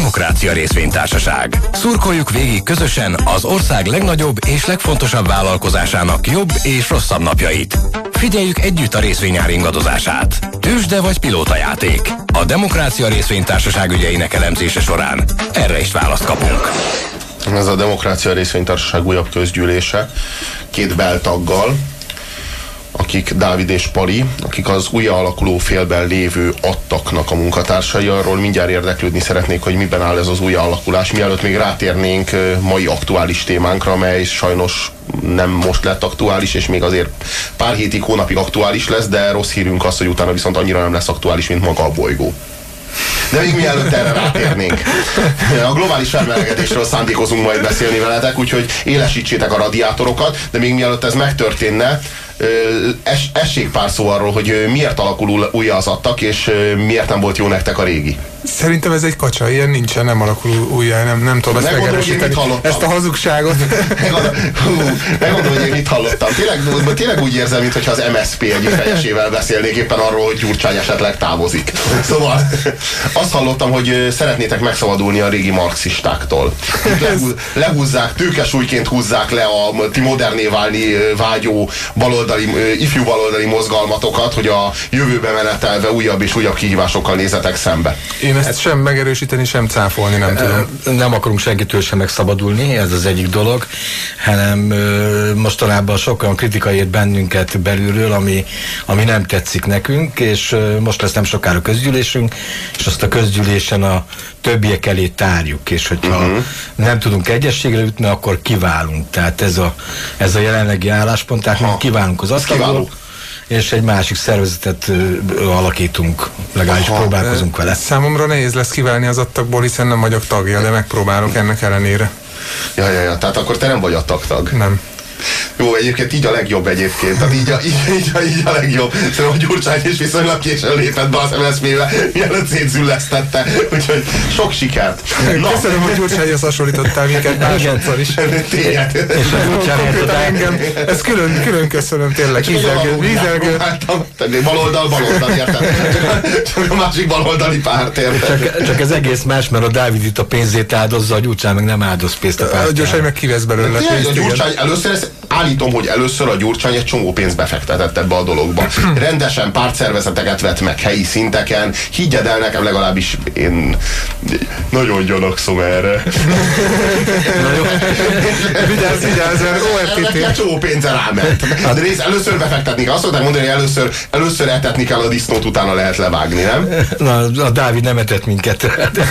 Demokrácia Részvénytársaság. Szurkoljuk végig közösen az ország legnagyobb és legfontosabb vállalkozásának jobb és rosszabb napjait. Figyeljük együtt a részvényár ingadozását. Tőzsde vagy pilótajáték. A Demokrácia Részvénytársaság ügyeinek elemzése során erre is választ kapunk. Ez a Demokrácia Részvénytársaság újabb közgyűlése, 2 beltaggal, akik Dávid és Pali, akik az újra alakuló félben lévő adtaknak a munkatársai. Arról mindjárt érdeklődni szeretnék, hogy miben áll ez az újra alakulás, mielőtt még rátérnénk mai aktuális témánkra, mely sajnos nem most lett aktuális, és még azért pár hétig, hónapig aktuális lesz, de rossz hírünk az, hogy utána viszont annyira nem lesz aktuális, mint maga a bolygó. De még mielőtt erre rátérnénk, a globális felmelegedésről szándékozunk majd beszélni veletek, úgyhogy élesítsétek a radiátorokat, de még mielőtt ez megtörténne, essék pár szó arról, hogy miért alakul újra az adtak, és miért nem volt jó nektek a régi. Szerintem ez egy kacsa, ilyen nincsen, nem alakul újjá, nem tudom ezt megerősíteni. Ezt a hazugságot. Megmondom, hogy én mit hallottam. Tényleg úgy érzem, mintha az MSZP egyik fejesével beszélnék éppen arról, hogy Gyurcsány esetleg távozik. Szóval azt hallottam, hogy szeretnétek megszabadulni a régi marxistáktól. Lehúzzák, tőkesúlyként húzzák le a ti moderné válni vágyó ifjú baloldali mozgalmatokat, hogy a jövőbe menetelve újabb és újabb kihívásokkal nézzetek szembe. Én ezt sem megerősíteni, sem cáfolni nem tudom. Nem akarunk senkitől sem megszabadulni, ez az egyik dolog, hanem mostanában sokan kritika ért bennünket belülről, ami nem tetszik nekünk, és most lesz nem sokára közgyűlésünk, és azt a közgyűlésen a többiek elé tárjuk, és hogyha nem tudunk egyességre jutni, akkor kiválunk. Tehát ez a jelenlegi álláspont, tehát mi kiválunk az asztalból, és egy másik szervezetet alakítunk, legalábbis próbálkozunk vele. Számomra nehéz lesz kiválni az adtakból, hiszen nem vagyok tagja, de megpróbálok ennek ellenére. Ja, tehát akkor te nem vagy a tag. Nem. Jó, egyébként így a legjobb egyébként. Tehát így a legjobb. Szerintem a Gyurcsány is viszonylag későn lépett be az MSZP-be, mielőtt szétzüllesztette. Úgyhogy sok sikert. Köszönöm, hogy Gyurcsányhoz hasonlítottál minket másodszor is. Tényleg. Engem. Ezt külön köszönöm, tényleg. Hízelgő. Baloldal, érted? Csak a másik baloldali párt, érted? Csak ez egész más, mert a Dávid itt a pénzét áldozza, a Gyurcsány meg nem áldoz pénzt a pártjára. A Gyurcsány meg kivesz belőle pénzt. Állítom, hogy először a Gyurcsány egy csomó pénzt befektetett ebbe a dologba. Rendesen pártszervezeteket vett meg helyi szinteken. Higgyed el nekem, legalábbis én nagyon gyanakszom erre. Vigyázz, ORTT. Egy csomó pénze ráment. De először befektetni kell. Azt szokták mondani, hogy először etetni kell a disznót, utána lehet levágni, nem? Na, a Dávid nem etett minket.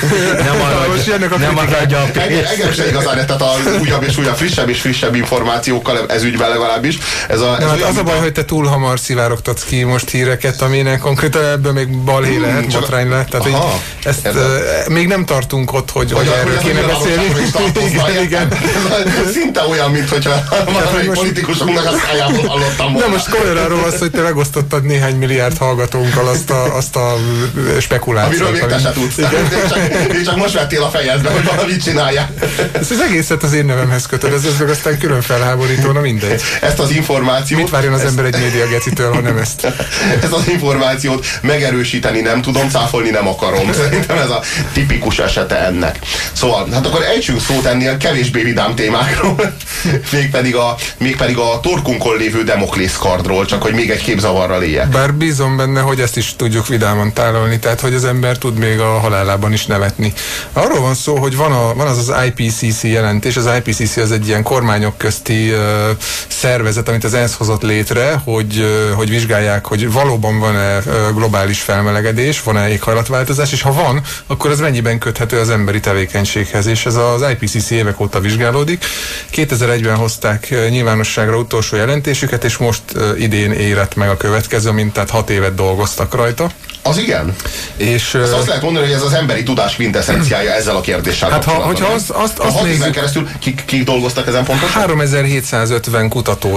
Nem maradja a pénzt. Engem se igazán etett a újabb és újabb, frissebb és frissebb információkkal ez ügyben legalábbis. Az a baj, hogy te túl hamar szivárogtatsz ki most híreket, aminek konkrétan ebből még balhé lehet, botrány lehet. Tehát ezt még nem tartunk ott, hogy erről kéne beszélni. Igen. Szinte olyan, mint hogyha valamelyik politikusoknak a szájából hallottam volna. Na most komolyan arról az, hogy te megosztottad néhány milliárd hallgatónkkal azt a spekulációt. Amiről még te se tudsz. Még csak most vettél a fejedbe, hogy valamit csinálják. Ezt az egészet az én nevemhez kötöd, ez meg aztán külön felháborító, na mindegy. Ezt az információt... Mit várjon az ember egy médiagecitől, ha nem ezt? Ezt az információt megerősíteni nem tudom, cáfolni nem akarom. Szerintem ez a tipikus esete ennek. Szóval, hát akkor ejtsünk szót ennél kevésbé vidám témákról, mégpedig a torkunkon lévő Demoklész kardról, csak hogy még egy képzavarral éljek. Bár bízom benne, hogy ezt is tudjuk vidáman tálalni, tehát hogy az ember tud még a halálában is nevetni. Arról van szó, hogy van az IPCC jelentés, az IPCC az egy ilyen kormányok közti szervezet, amit az ENSZ hozott létre, hogy vizsgálják, hogy valóban van-e globális felmelegedés, van-e éghajlatváltozás, és ha van, akkor ez mennyiben köthető az emberi tevékenységhez, és ez az IPCC évek óta vizsgálódik. 2001-ben hozták nyilvánosságra utolsó jelentésüket, és most idén érett meg a következő, mint tehát 6 évet dolgoztak rajta. Az igen. És azt lehet mondani, hogy ez az emberi tudás kvintessenciája ezzel a kérdéssel kapcsolatban. Hogyha azt nézzük, keresztül kik dolgoztak ezen pontosan? 3750 kutató.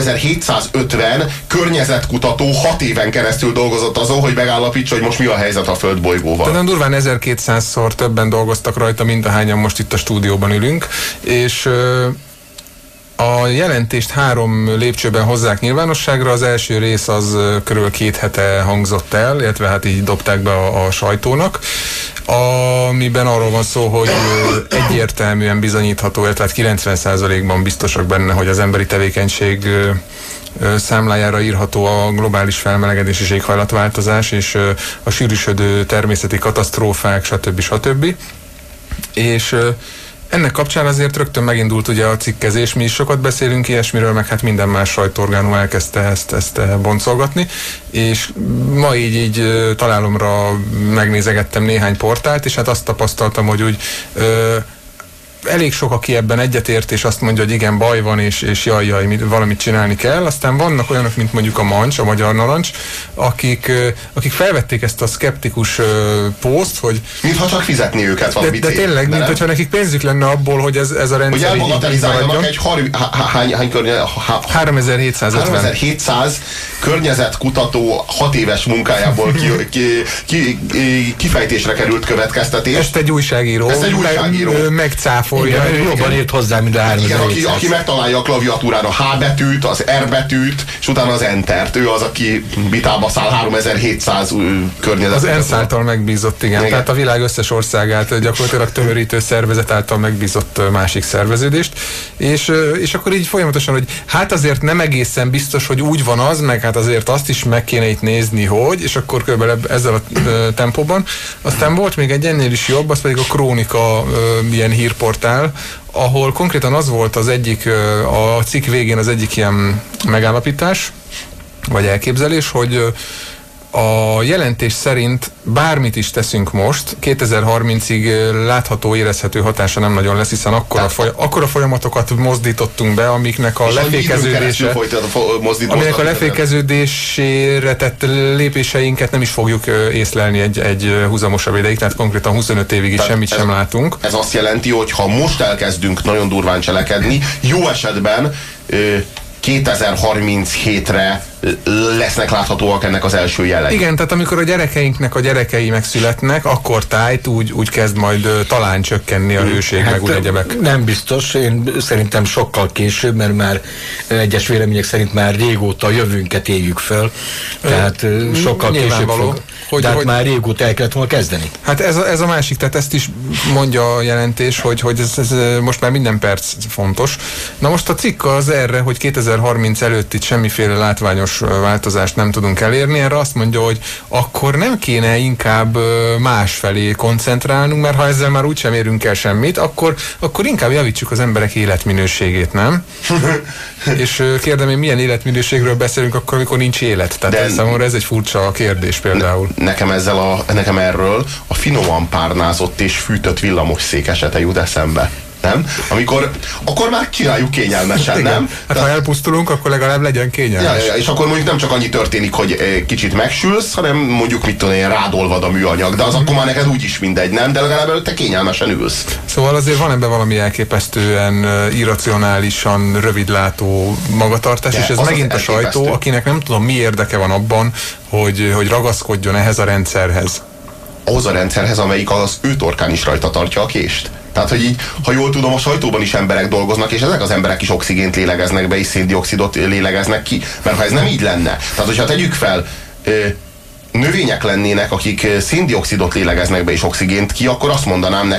3750 környezetkutató 6 éven keresztül dolgozott azon, hogy megállapítsa, hogy most mi a helyzet a földbolygóval. Tehát durván 1200-szor többen dolgoztak rajta, mint ahányan most itt a stúdióban ülünk, és a jelentést 3 lépcsőben hozzák nyilvánosságra. Az első rész az körül 2 hete hangzott el, illetve hát így dobták be a sajtónak. amiben arról van szó, hogy egyértelműen bizonyítható, tehát 90%-ban biztosak benne, hogy az emberi tevékenység számlájára írható a globális felmelegedés és éghajlatváltozás, és a sűrűsödő természeti katasztrófák, stb. És ennek kapcsán azért rögtön megindult ugye a cikkezés, mi is sokat beszélünk ilyesmiről, meg hát minden más sajtóorgánum elkezdte ezt boncolgatni, és ma így találomra megnézegettem néhány portált, és hát azt tapasztaltam, hogy úgy elég sok, aki ebben egyetért, és azt mondja, hogy igen, baj van, és jaj, valamit csinálni kell. Aztán vannak olyanok, mint mondjuk a Mancs, a Magyar Narancs, akik felvették ezt a szkeptikus pószt, hogy... Mintha csak fizetni őket valami de tényleg, mint hogyha nekik pénzük lenne abból, hogy ez a rendszer... Hogy elbagatelizáljanak egy hány 3750 környezetkutató 6 éves munkájából kifejtésre került következtetés. Ezt egy újságíró megcáfolja. Jobban írt hozzá, mint a 3700. Aki megtalálja a klaviatúrán a H betűt, az R betűt, és utána az Entert. Ő az, aki vitába száll 3700 környezet. Az ENSZ által megbízott, igen. Tehát a világ összes országát gyakorlatilag tömörítő szervezet által megbízott másik szerveződést. És akkor így folyamatosan, hogy hát azért nem egészen biztos, hogy úgy van az, meg hát azért azt is meg kéne itt nézni, hogy, és akkor körülbelül ezzel a tempóban. Aztán volt még egy ennél is jobb, az pedig a Krónika ilyen hírportál, ahol konkrétan az volt az egyik, a cikk végén az egyik ilyen megállapítás, vagy elképzelés, hogy a jelentés szerint bármit is teszünk most, 2030-ig látható, érezhető hatása nem nagyon lesz, hiszen akkora folyamatokat mozdítottunk be, amiknek a lefékeződésére tett lépéseinket nem is fogjuk észlelni egy húzamosabb ideig, tehát konkrétan 25 évig is semmit sem látunk. Ez azt jelenti, hogy ha most elkezdünk nagyon durván cselekedni, jó esetben 2037-re lesznek láthatóak ennek az első jelei. Igen, tehát amikor a gyerekeinknek a gyerekei megszületnek, akkor tájt úgy kezd majd talán csökkenni a hőség, meg úgy egyebek. Nem biztos, én szerintem sokkal később, mert már egyes vélemények szerint már régóta a jövőnket éljük föl, tehát sokkal később fog. Tehát már régóta el kellett volna kezdeni. Hát ez a másik, tehát ezt is mondja a jelentés, hogy ez most már minden perc fontos. Na most a cikk az erre, hogy 2030 előtt itt semmiféle látványos változást nem tudunk elérni, erre azt mondja, hogy akkor nem kéne inkább másfelé koncentrálnunk, mert ha ezzel már úgysem érünk el semmit, akkor inkább javítsuk az emberek életminőségét, nem? És kérdem én, milyen életminőségről beszélünk akkor, amikor nincs élet? Tehát számomra ez egy furcsa kérdés például. Nekem erről a finoman párnázott és fűtött villamosszék esete jut eszembe. Nem? Akkor már csináljuk kényelmesen, nem? Hát ha elpusztulunk, akkor legalább legyen kényelmes. És akkor mondjuk nem csak annyi történik, hogy kicsit megsülsz, hanem mondjuk mit tudom én, rádolvad a műanyag, de az akkor már neked úgyis mindegy, nem? De legalább előtte kényelmesen ülsz. Szóval azért van ebben valami elképesztően irracionálisan rövidlátó magatartás, és ez megint a sajtó, akinek nem tudom mi érdeke van abban, hogy ragaszkodjon ehhez a rendszerhez. Ahhoz a rendszerhez, amelyik az ő torkán is rajta tartja a kést. Tehát, hogy így, ha jól tudom, a sajtóban is emberek dolgoznak, és ezek az emberek is oxigént lélegeznek be, és széndioxidot lélegeznek ki. Mert ha ez nem így lenne, tehát hogyha tegyük fel, növények lennének, akik széndioxidot lélegeznek be és oxigént ki, akkor azt mondanám,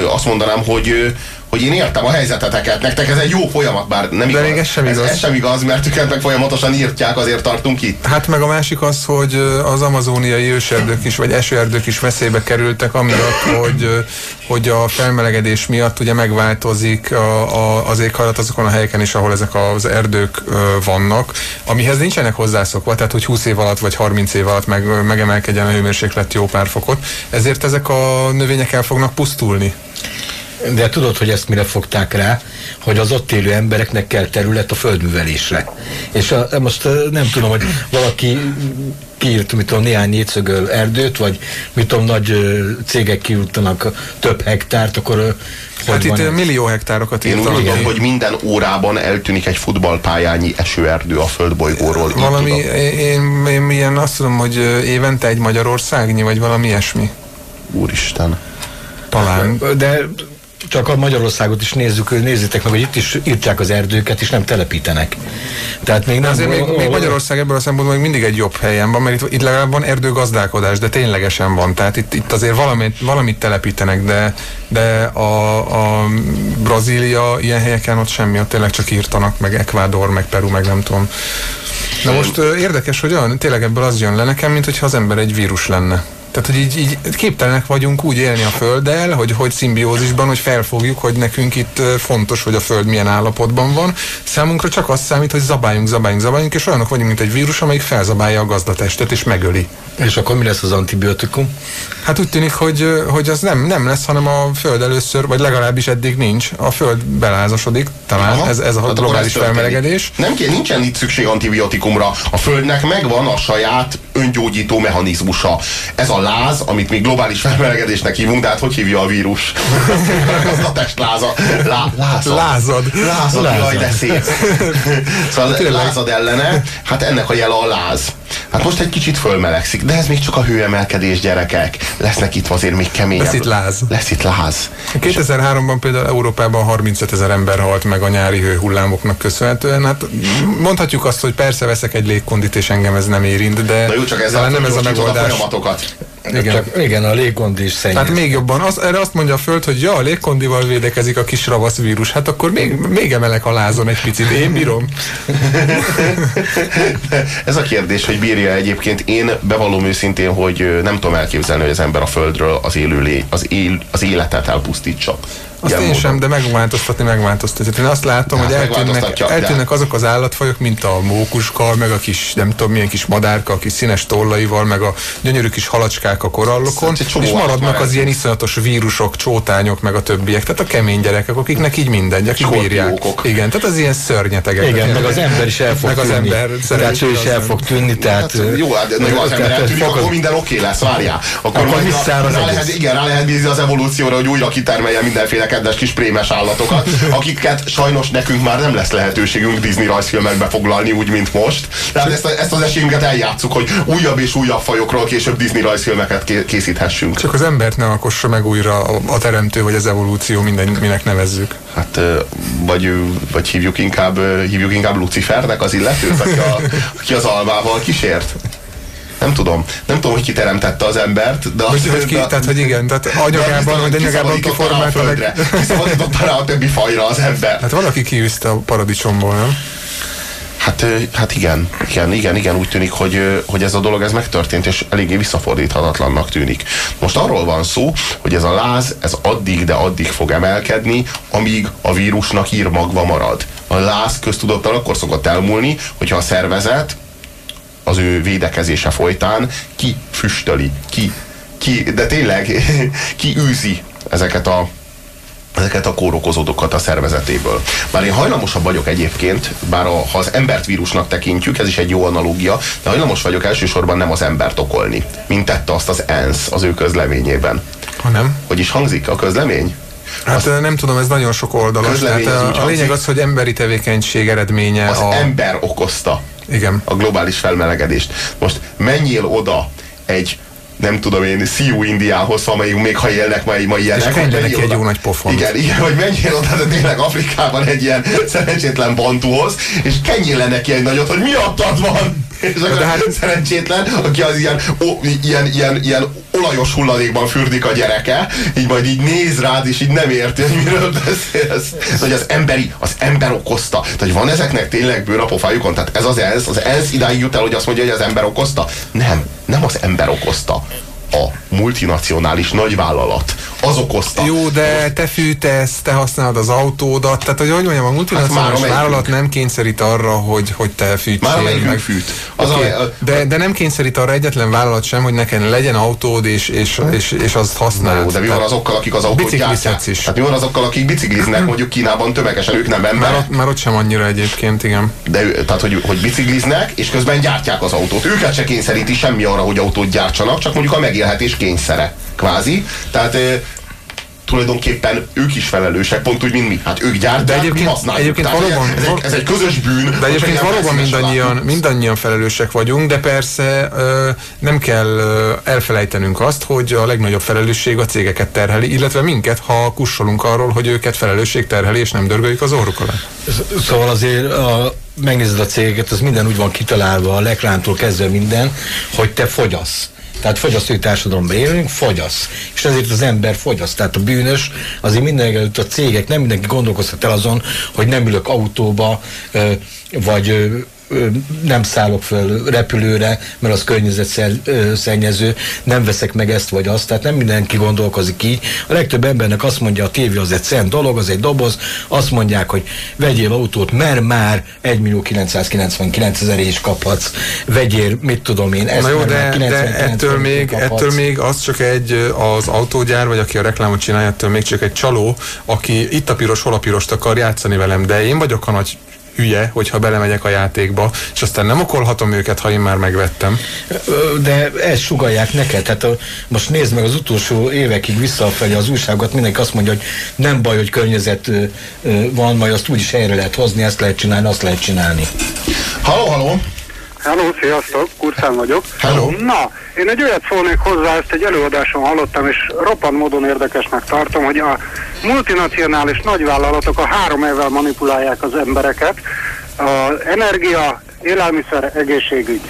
hogy én értem a helyzeteteket, nektek ez egy jó folyamat, bár nem igaz. De még ez sem igaz. Ez sem igaz, mert őket meg folyamatosan írtják, azért tartunk itt. Hát meg a másik az, hogy az amazóniai őserdők is, vagy esőerdők is veszélybe kerültek, amiatt, hogy a felmelegedés miatt ugye megváltozik az éghajlat azokon a helyeken is, ahol ezek az erdők vannak, amihez nincsenek hozzászokva, tehát hogy 20 év alatt vagy 30 év alatt megemelkedjen a hőmérséklet jó pár fokot, ezért ezek a növények el fognak pusztulni. De tudod, hogy ezt mire fogták rá? Hogy az ott élő embereknek kell terület a földművelésre. És most nem tudom, hogy valaki kiírt, mit tudom, néhány négyszögöl erdőt, vagy mit tudom, nagy cégek kiírtanak több hektárt, akkor hát itt millió hektárokat írtanak. Én úgy tudom, hogy minden órában eltűnik egy futballpályányi esőerdő a földbolygóról. Valami, én ilyen azt tudom, hogy évente egy Magyarországnyi, vagy valami ilyesmi. Úristen. Talán. De Csak a Magyarországot is nézzétek meg, hogy itt is írtják az erdőket, és nem telepítenek. Tehát még nem... Azért még Magyarország ebből a szempontból még mindig egy jobb helyen van, mert itt legalább van erdőgazdálkodás, de ténylegesen van. Tehát itt azért valamit telepítenek, de a Brazília ilyen helyeken ott semmi, ott tényleg csak írtanak, meg Ecuador, meg Peru, meg nem tudom. Na most érdekes, hogy tényleg ebből az jön le nekem, mint hogyha az ember egy vírus lenne. Tehát, hogy így képtelenek vagyunk úgy élni a Földdel, hogy szimbiózisban, hogy felfogjuk, hogy nekünk itt fontos, hogy a Föld milyen állapotban van. Számunkra csak az számít, hogy zabáljunk, és olyanok vagyunk, mint egy vírus, amelyik felzabálja a gazdatestet, és megöli. És akkor mi lesz az antibiotikum? Hát úgy tűnik, hogy az nem lesz, hanem a Föld először, vagy legalábbis eddig nincs. A Föld belázasodik, talán ez a globális felmelegedés. Nincsen itt szükség antibiotikumra. A Földnek megvan a saját öngyógyító mechanizmusa. Ez a láz, amit mi globális felmelegedésnek hívunk, de hát hogy hívja a vírus? Az a testláza. Lázad, jaj, de szép. Szóval lázad ellene, hát ennek a jele a láz. Hát most egy kicsit fölmelegszik, de ez még csak a hőemelkedés, gyerekek. Lesznek itt azért még keményebb. Lesz itt láz. 2003-ban például Európában 35 000 ember halt meg a nyári hőhullámoknak köszönhetően. Hát mondhatjuk azt, hogy persze veszek egy légkondit, és engem ez nem érint, de na jó, csak ezzel nem ez a megoldás. Igen, a légkondi is szennyez. Tehát még jobban. Erre azt mondja a Föld, hogy ja, a légkondival védekezik a kis ravasz vírus. Hát akkor még emelek a lázon egy picit. Én bírom. Ez a kérdés, hogy bírja egyébként. Én bevallom őszintén, hogy nem tudom elképzelni, hogy az ember a Földről az életet elpusztítsa. Azt én sem, de megváltoztatja. Én azt látom, hogy eltűnnek azok az állatfajok, mint a mókuskal, meg a kis, nem tudom milyen kis madárka, a kis színes tollaival, meg a gyönyörű kis halacskák a korallokon, és maradnak az ilyen iszonyatos vírusok, csótányok, meg a többiek. Tehát a kemény gyerekek, akiknek így mindegy, akik bírják. Igen, tehát az ilyen szörnyetegek. Igen, meg az ember is el fog tűnni. Tehát ő is el fog tűnni, tehát... Jó, az ember eltűnik, akkor minden oké lesz, várjál. Akkor rá lehet bízni az evolúcióra, hogy újra kitermelje mindenféle kedves kis prémes állatokat, akiket sajnos nekünk már nem lesz lehetőségünk Disney rajzfilmekbe foglalni, úgy, mint most. Tehát ezt az esélyünket eljátszuk, hogy újabb és újabb fajokról később Disney rajzfilmeket készíthessünk. Csak az embert ne alkossa meg újra a teremtő, vagy az evolúció, minek nevezzük. Hát, vagy hívjuk inkább Lucifernek az illetőt, aki az almával kísért. Nem tudom, hogy ki teremtette az embert, de tehát, hogy igen, tehát anyagában kiformálta kiszabadította rá a többi fajra az ember. Hát valaki kiűzte a paradicsomból, nem? Hát igen, úgy tűnik, hogy ez a dolog ez megtörtént, és eléggé visszafordíthatatlannak tűnik. Most arról van szó, hogy ez a láz, ez addig fog emelkedni, amíg a vírusnak írmagva marad. A láz köztudottan akkor szokott elmúlni, hogyha a szervezet az ő védekezése folytán kifüstöli, de tényleg kiűzi ezeket a kórokozódokat a szervezetéből. Bár én hajlamosabb vagyok egyébként, ha az embert vírusnak tekintjük, ez is egy jó analógia, de hajlamos vagyok elsősorban nem az embert okolni, mint tette azt az ENSZ az ő közleményében. Ha nem? Hogy is hangzik a közlemény? Hát nem tudom, ez nagyon sok oldalas. A lényeg az, hogy emberi tevékenység eredménye az ember okozta. Igen. A globális felmelegedést. Most menjél oda egy, nem tudom én, Sioux Indiához, amelyik még ha élnek ma ilyenek. És menjen neki egy jó nagy pofont. Igen, hogy menjél oda, de tényleg Afrikában egy ilyen szerencsétlen bantuhoz, és kenjél le neki egy nagyot, hogy miattad van! És akkor szerencsétlen, aki az ilyen olajos hulladékban fürdik a gyereke, így majd így néz rád, és így nem érti, hogy miről beszélsz. Hogy az ember okozta. Tehát van ezeknek tényleg bőr a pofájukon? Tehát ez az ENSZ idáig jut el, hogy azt mondja, hogy az ember okozta? Nem az ember okozta. A multinacionális nagyvállalat. Az okozta. Jó, de te fűtesz, te használod az autódat, tehát hogy mondjam, a multinacionális vállalat nem kényszerít arra, hogy te fűtsél. Már amelyikünk fűt. De nem kényszerít arra egyetlen vállalat sem, hogy neked legyen autód, és azt használd. Jó, de mi van azokkal, akik az autót gyártják? Is. Hát mi van azokkal, akik bicikliznek, mondjuk Kínában tömegesen, ők nem emberek? Már ott sem annyira egyébként, igen. Tehát, hogy bicikliznek, és közben gyártják az autót. Őket se kényszeríti semmi arra, hogy autót gyártsanak, csak mondjuk a megélhetés kényszere, kvázi. Tehát tulajdonképpen ők is felelősek, pont úgy, mint mi. Hát ők gyártják, mi használjuk. Valóban, ez egy közös bűn. De egyébként valóban mindannyian felelősek vagyunk, de persze nem kell elfelejtenünk azt, hogy a legnagyobb felelősség a cégeket terheli, illetve minket, ha kussolunk arról, hogy őket felelősség terheli, és nem dörgöljük az orruk alá. Szóval azért megnézed a cégeket, az minden úgy van kitalálva, a reklámtól kezdve minden, hogy te fogyasz. Tehát fogyasztói társadalomban élünk, fogyasz. És ezért az ember fogyaszt. Tehát a bűnös, azért mindenekelőtt a cégek, nem mindenki gondolkozhat el azon, hogy nem ülök autóba, vagy nem szállok föl repülőre, mert az környezetszennyező, nem veszek meg ezt vagy azt, tehát nem mindenki gondolkozik így. A legtöbb embernek azt mondja, a tévé az egy szent dolog, az egy doboz, azt mondják, hogy vegyél autót, mert már 1.999.000 is kaphatsz, vegyél, mit tudom én, ezt. Na jó, de ettől még az csak az autógyár, vagy aki a reklámot csinálja, ettől még csak egy csaló, aki itt a piros, hol a pirost akar játszani velem, de én vagyok a nagy hülye, hogyha belemegyek a játékba, és aztán nem okolhatom őket, ha én már megvettem. De ezt sugallják neked. Hát most nézd meg az utolsó évekig visszafelé az újságokat, mindenki azt mondja, hogy nem baj, hogy környezet van, majd azt úgyis helyre lehet hozni, ezt lehet csinálni, azt lehet csinálni. Halló! Hello, sziasztok, Kurszán vagyok. Hello. Na, én egy olyat szólnék hozzá, ezt egy előadáson hallottam, és roppant módon érdekesnek tartom, hogy a multinacionális nagyvállalatok a 3 évvel manipulálják az embereket. Az energia, élelmiszer, egészségügy.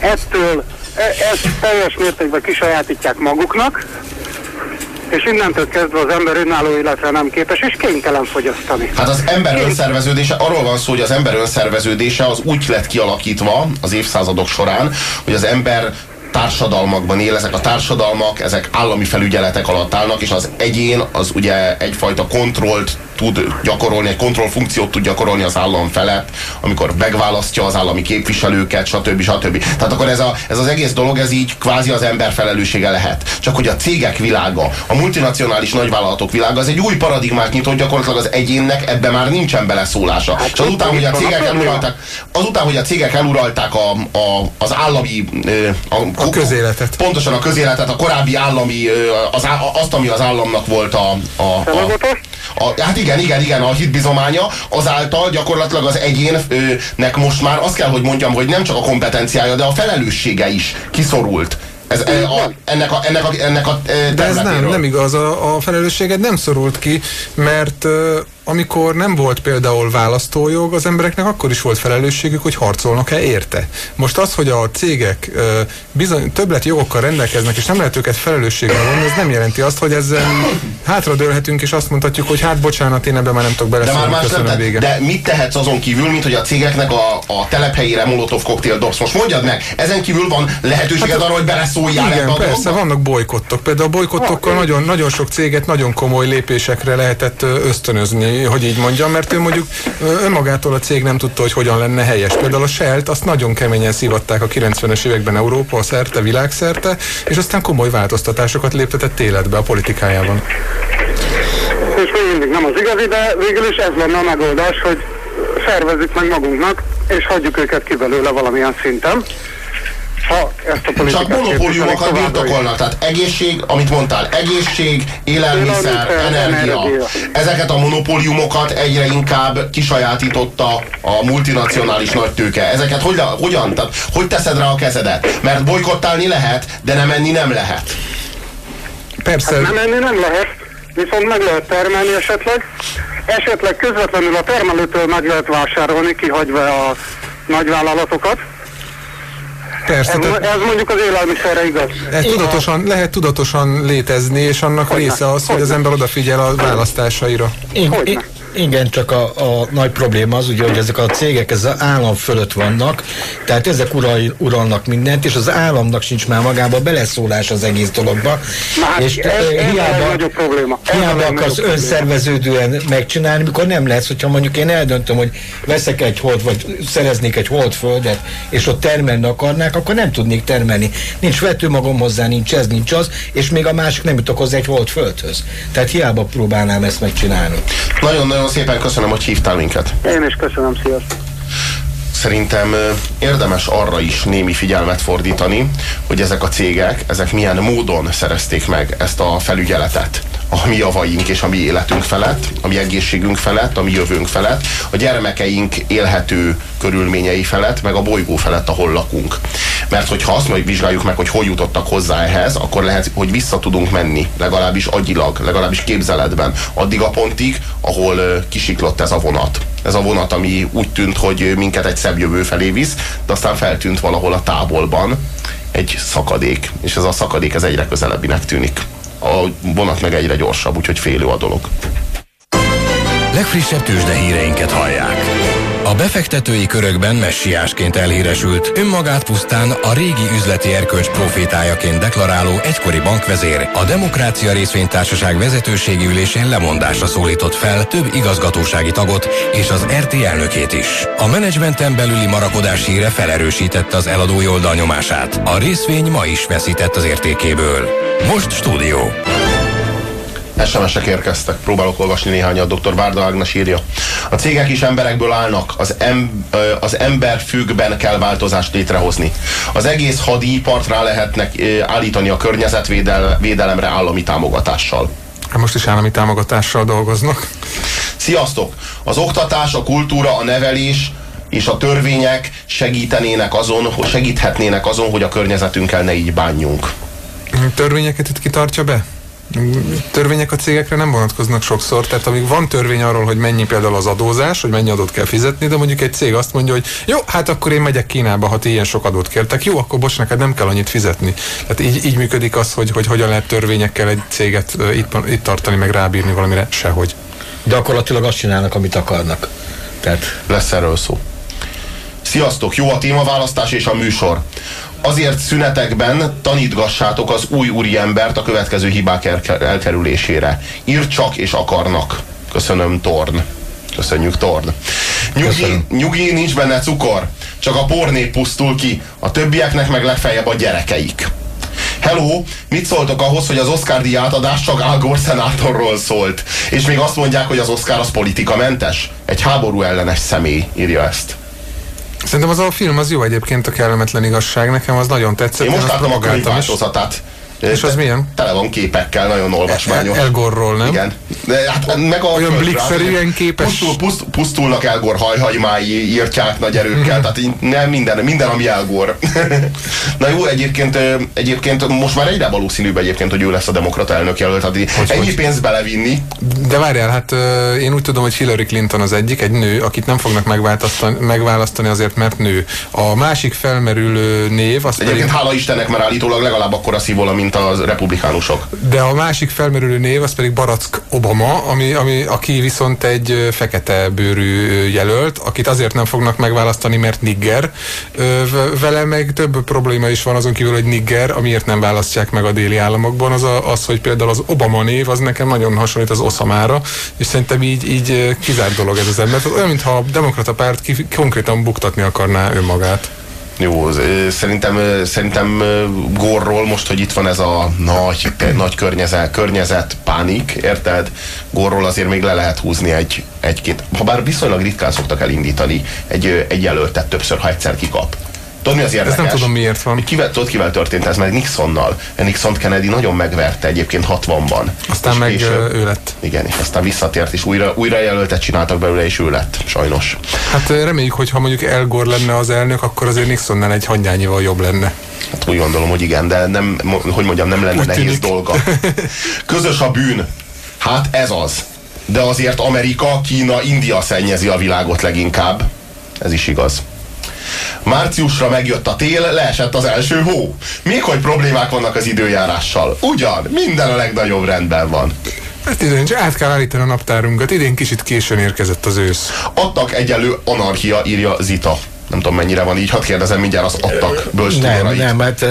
Ezt teljes mértékben kisajátítják maguknak, és innentől kezdve az ember önálló életre nem képes, és kénytelen fogyasztani. Hát az ember önszerveződése, arról van szó, hogy az ember önszerveződése az úgy lett kialakítva az évszázadok során, hogy az ember társadalmakban él, ezek a társadalmak, ezek állami felügyeletek alatt állnak, és az egyén az ugye egyfajta kontrollt tud gyakorolni, egy kontrollfunkciót tud gyakorolni az állam felett, amikor megválasztja az állami képviselőket, stb. Tehát akkor ez az egész dolog, ez így kvázi az ember felelőssége lehet. Csak hogy a cégek világa, a multinacionális nagyvállalatok világa, az egy új paradigmát nyitott, gyakorlatilag az egyénnek ebbe már nincsen beleszólása. És azután, hogy a cégek eluralták az állami a közéletet. Pontosan a közéletet, a korábbi állami, azt, ami az államnak volt hát igen, a hitbizománya, azáltal gyakorlatilag az egyénnek most már azt kell, hogy mondjam, hogy nem csak a kompetenciája, de a felelőssége is kiszorult. De ez nem igaz, a felelősséged nem szorult ki, mert amikor nem volt például választójog, az embereknek akkor is volt felelősségük, hogy harcolnak-e érte. Most az, hogy a cégek bizony többlet jogokkal rendelkeznek, és nem lehet őket felelősségre vonni, ez nem jelenti azt, hogy ezzel hátradőlhetünk, és azt mondhatjuk, hogy hát bocsánat, én ebben már nem tudok beleszólni, köszönöm, vége. De mit tehetsz azon kívül, mint hogy a cégeknek a telephelyére molotov koktél dobsz? Most mondjad meg, ezen kívül van lehetőséged arra, hogy beleszóljál ebbe a persze, dologba? Vannak bolykottok. Például a bolykottokkal nagyon sok céget nagyon komoly lépésekre lehetett ösztönözni, hogy így mondjam, mert ő mondjuk önmagától a cég nem tudta, hogy hogyan lenne helyes. Például a Shell-t azt nagyon keményen szívatták a 90-es években Európa szerte, világszerte, és aztán komoly változtatásokat léptetett életbe a politikájában. És még mindig nem az igazi, de végül is ez lenne a megoldás, hogy szervezzük meg magunknak, és hagyjuk őket ki belőle valamilyen szinten. Csak monopóliumokat birtokolnak, tehát egészség, amit mondtál, egészség, élelmiszer, energia. Ezeket a monopóliumokat egyre inkább kisajátította a multinacionális nagytőke. Ezeket hogyan? Tehát, hogy teszed rá a kezedet? Mert bolykottálni lehet, de nem enni nem lehet. Persze. Hát nem enni nem lehet, viszont meg lehet termelni esetleg közvetlenül a termelőtől meg lehet vásárolni, kihagyva a nagyvállalatokat. Persze, ez mondjuk az élelmiszerre igaz. Lehet tudatosan létezni, és annak része az, hogy az ember odafigyel a választásaira. Igen, csak a nagy probléma az, ugye, hogy ezek a cégek az állam fölött vannak, tehát ezek uralnak mindent, és az államnak sincs már magába beleszólás az egész dologba. És hiába akarsz önszerveződően megcsinálni, mikor nem lesz, hogyha mondjuk én eldöntöm, hogy veszek egy hold, vagy szereznék egy holdföldet, és ott termelni akarnák, akkor nem tudnék termelni. Nincs vetőmagom hozzá, nincs ez, nincs az, és még a másik nem jutok hozzá egy holdföldhöz. Tehát hiába próbálnám ezt megcsinálni. Nagyon szépen köszönöm, hogy hívtál minket. Én is köszönöm, sziasztok. Szerintem érdemes arra is némi figyelmet fordítani, hogy ezek a cégek, ezek milyen módon szerezték meg ezt a felügyeletet a mi javaink és a mi életünk felett, a mi egészségünk felett, a mi jövőnk felett, a gyermekeink élhető körülményei felett, meg a bolygó felett, ahol lakunk. Mert hogyha azt majd vizsgáljuk meg, hogy hol jutottak hozzá ehhez, akkor lehet, hogy vissza tudunk menni, legalábbis agyilag, legalábbis képzeletben, addig a pontig, ahol kisiklott ez a vonat. Ez a vonat, ami úgy tűnt, hogy minket egy szebb jövő felé visz, de aztán feltűnt valahol a távolban egy szakadék, és ez a szakadék ez egyre közelebbinek tűnik. A vonat meg egyre gyorsabb, úgyhogy félő a dolog. Legfrissebb tőzsdehíreinket hallják. A befektetői körökben messiásként elhíresült, önmagát pusztán a régi üzleti erkölcs profétájaként deklaráló egykori bankvezér a Demokrácia Részvénytársaság vezetőségi ülésén lemondásra szólított fel több igazgatósági tagot és az RT elnökét is. A menedzsmenten belüli marakodás híre felerősítette az eladói oldal nyomását. A részvény ma is veszített az értékéből. Most stúdió. SMS-ek érkeztek, próbálok olvasni néhányat. Dr. Várda Ágnes írja: a cégek is emberekből állnak, az emberfüggben kell változást létrehozni. Az egész hadipart rá lehetnek állítani a környezetvédelemre állami támogatással. Most is állami támogatással dolgoznak. Sziasztok! Az oktatás, a kultúra, a nevelés és a törvények segíthetnének azon, hogy a környezetünkkel ne így bánjunk. Törvényeket itt kitartja be? Törvények a cégekre nem vonatkoznak sokszor, tehát amíg van törvény arról, hogy mennyi például az adózás, hogy mennyi adót kell fizetni, de mondjuk egy cég azt mondja, hogy jó, hát akkor én megyek Kínába, ha ti ilyen sok adót kértek, jó, akkor bocs, neked nem kell annyit fizetni. Tehát így működik az, hogy hogyan lehet törvényekkel egy céget itt tartani, meg rábírni valamire, sehogy. Gyakorlatilag azt csinálnak, amit akarnak. Tehát lesz erről szó. Sziasztok, jó a témaválasztás és a műsor. Azért szünetekben tanítgassátok az új úriembert a következő hibák elkerülésére. Ír csak és akarnak. Köszönöm, Torn. Köszönjük, Torn. Nyugi, nincs benne cukor. Csak a pornép pusztul ki. A többieknek meg legfeljebb a gyerekeik. Hello, mit szóltok ahhoz, hogy az Oscar-díj átadás csak Al Gore szenátorról szólt? És még azt mondják, hogy az Oscar az politikamentes? Egy háború ellenes személy írja ezt. Szerintem az a film az jó egyébként, a kellemetlen igazság. Nekem az nagyon tetszett. Én most láttam a könyvváltozatát. És az milyen? Tele van képekkel, nagyon olvasmányos. El Gore-ról, nem? Igen. De, hát, meg a olyan blikszerűen képes. Pusztulnak El Gore hajhagymái, írtják nagy erőkkel, tehát nem minden ami El Gore. Na jó, egyébként most már egyre valószínűbb egyébként, hogy ő lesz a demokrata elnökjelölt. Ennyi pénzt belevinni. De várjál, hát én úgy tudom, hogy Hillary Clinton az egyik, egy nő, akit nem fognak megválasztani azért, mert nő. A másik felmerülő név... Egyébként hála Istennek, mert állítólag legalább akkora szívola, mint a republikánusok. De a másik felmerülő név az pedig Barack Obama, aki viszont egy fekete bőrű jelölt, akit azért nem fognak megválasztani, mert nigger. Vele meg több probléma is van azon kívül, hogy nigger, amiért nem választják meg a déli államokban, az, hogy például az Obama név, az nekem nagyon hasonlít az Osamára, és szerintem így kizárt dolog ez az ember. Tehát olyan, mintha a demokrata párt konkrétan buktatni akarná önmagát. Jó, szerintem Gore-ról most, hogy itt van ez a nagy környezet pánik, érted? Gore-ról azért még le lehet húzni egy-két, ha bár viszonylag ritkán szoktak elindítani egy jelöltet többször, ha egyszer kikap. Tudod, mi az érdekes? Ezt nem tudom, miért van. Tudod, kivel történt ez? Meg Nixonnal. Nixont Kennedy nagyon megverte egyébként 60-ban. Aztán meg ő lett. Igen, és aztán visszatért, és újra jelöltet csináltak belőle, és ő lett, sajnos. Hát reméljük, hogy ha mondjuk El Gore lenne az elnök, akkor azért Nixonnál egy hangyányival jobb lenne. Hát úgy gondolom, hogy igen, de nem, hogy mondjam, nem lenne nehéz dolga. Közös a bűn. Hát ez az. De azért Amerika, Kína, India szennyezi a világot leginkább. Ez is igaz. Márciusra megjött a tél, leesett az első hó. Még hogy problémák vannak az időjárással. Ugyan, minden a legnagyobb rendben van. Hát idén át kell állítani a naptárunkat. Idén kicsit későn érkezett az ősz. Adtak egyelő anarchia, írja Zita. Nem tudom, mennyire van így, hadd kérdezem mindjárt az adtak bölcstudórait. Nem, mert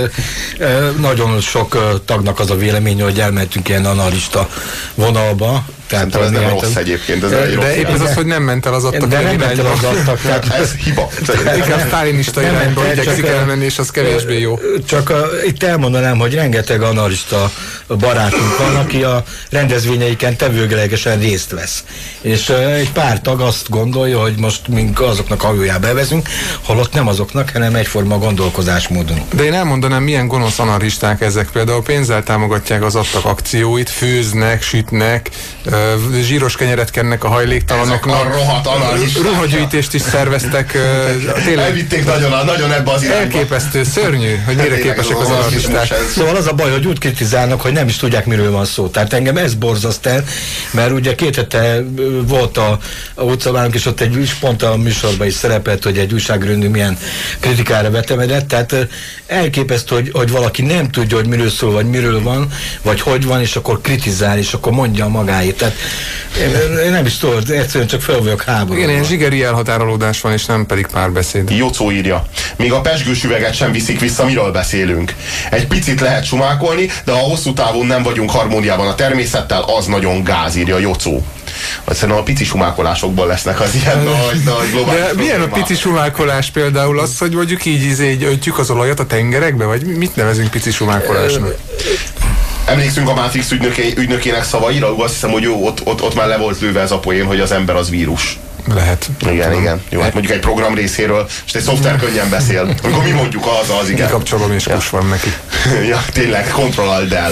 nagyon sok tagnak az a véleménye, hogy elmentünk ilyen analista vonalba. Tehát ez nem rossz egyébként. De épp ez az, hogy nem ment el az adtak. De nem ment el az adtak. Ez hiba. Inkább sztálinista irányba igyekszik elmenni, és az kevésbé jó. Csak itt elmondanám, hogy rengeteg analista barátunk van, aki a rendezvényeiken tevőlegesen részt vesz. És egy pár tag azt gondolja, hogy most mink azoknak hajójába elvezünk, holott nem azoknak, hanem egyforma gondolkozásmódon. De én elmondanám, milyen gonosz anarchisták ezek. Például pénzzel támogatják az adtak akcióit, főznek, sütnek, zsíros kenyeret kennek a hajléktalanoknak. Ezek a rohadt anarchisták. Ruhagyűjtést is szerveztek. Tényleg elvitték nagyon ebbe az irányba. elképesztő, szörnyű, hogy mire képesek az anarchisták. Szóval az a baj, hogy úgy kritizálnak, hogy nem is tudják, miről van szó. Tehát engem ez borzaszt el, mert ugye 2 hete volt a utcabánk, és ott egy pont a műsorban is szerepelt, hogy egy újságírónő milyen kritikára vetemedett. Tehát elképesztő, hogy valaki nem tudja, hogy miről szól, vagy miről van, vagy hogy van, és akkor kritizál, és akkor mondja magáét. Tehát én nem is tudom, egyszerűen csak fel vagyok háborúban. Igen, ilyen zsigeri elhatárolódás van, és nem pedig párbeszéd. Jocó írja, még a pezsgős üveget sem viszik vissza, miről beszélünk. Egy picit lehet sumákolni, de ha hosszú távon nem vagyunk harmóniában a természettel, az nagyon gáz, írja Jocó. Szerintem a pici sumákolásokból lesznek az ilyen nagy globális De milyen a pici sumákolás például az, hogy mondjuk így öntjük az olajat a tengerekbe, vagy mit nevezünk pici sumákolásnak? Emlékszünk a Matrix ügynökének szavaira, azt hiszem, hogy ott már le volt lőve ez a poén, hogy az ember az vírus. Lehet. Igen. Jó, hát mondjuk egy program részéről, és egy szoftver könnyen beszél. Amikor mi mondjuk az igen. Kikapcsolom, és kus van neki. Ja, tényleg, Ctrl-Alt Del.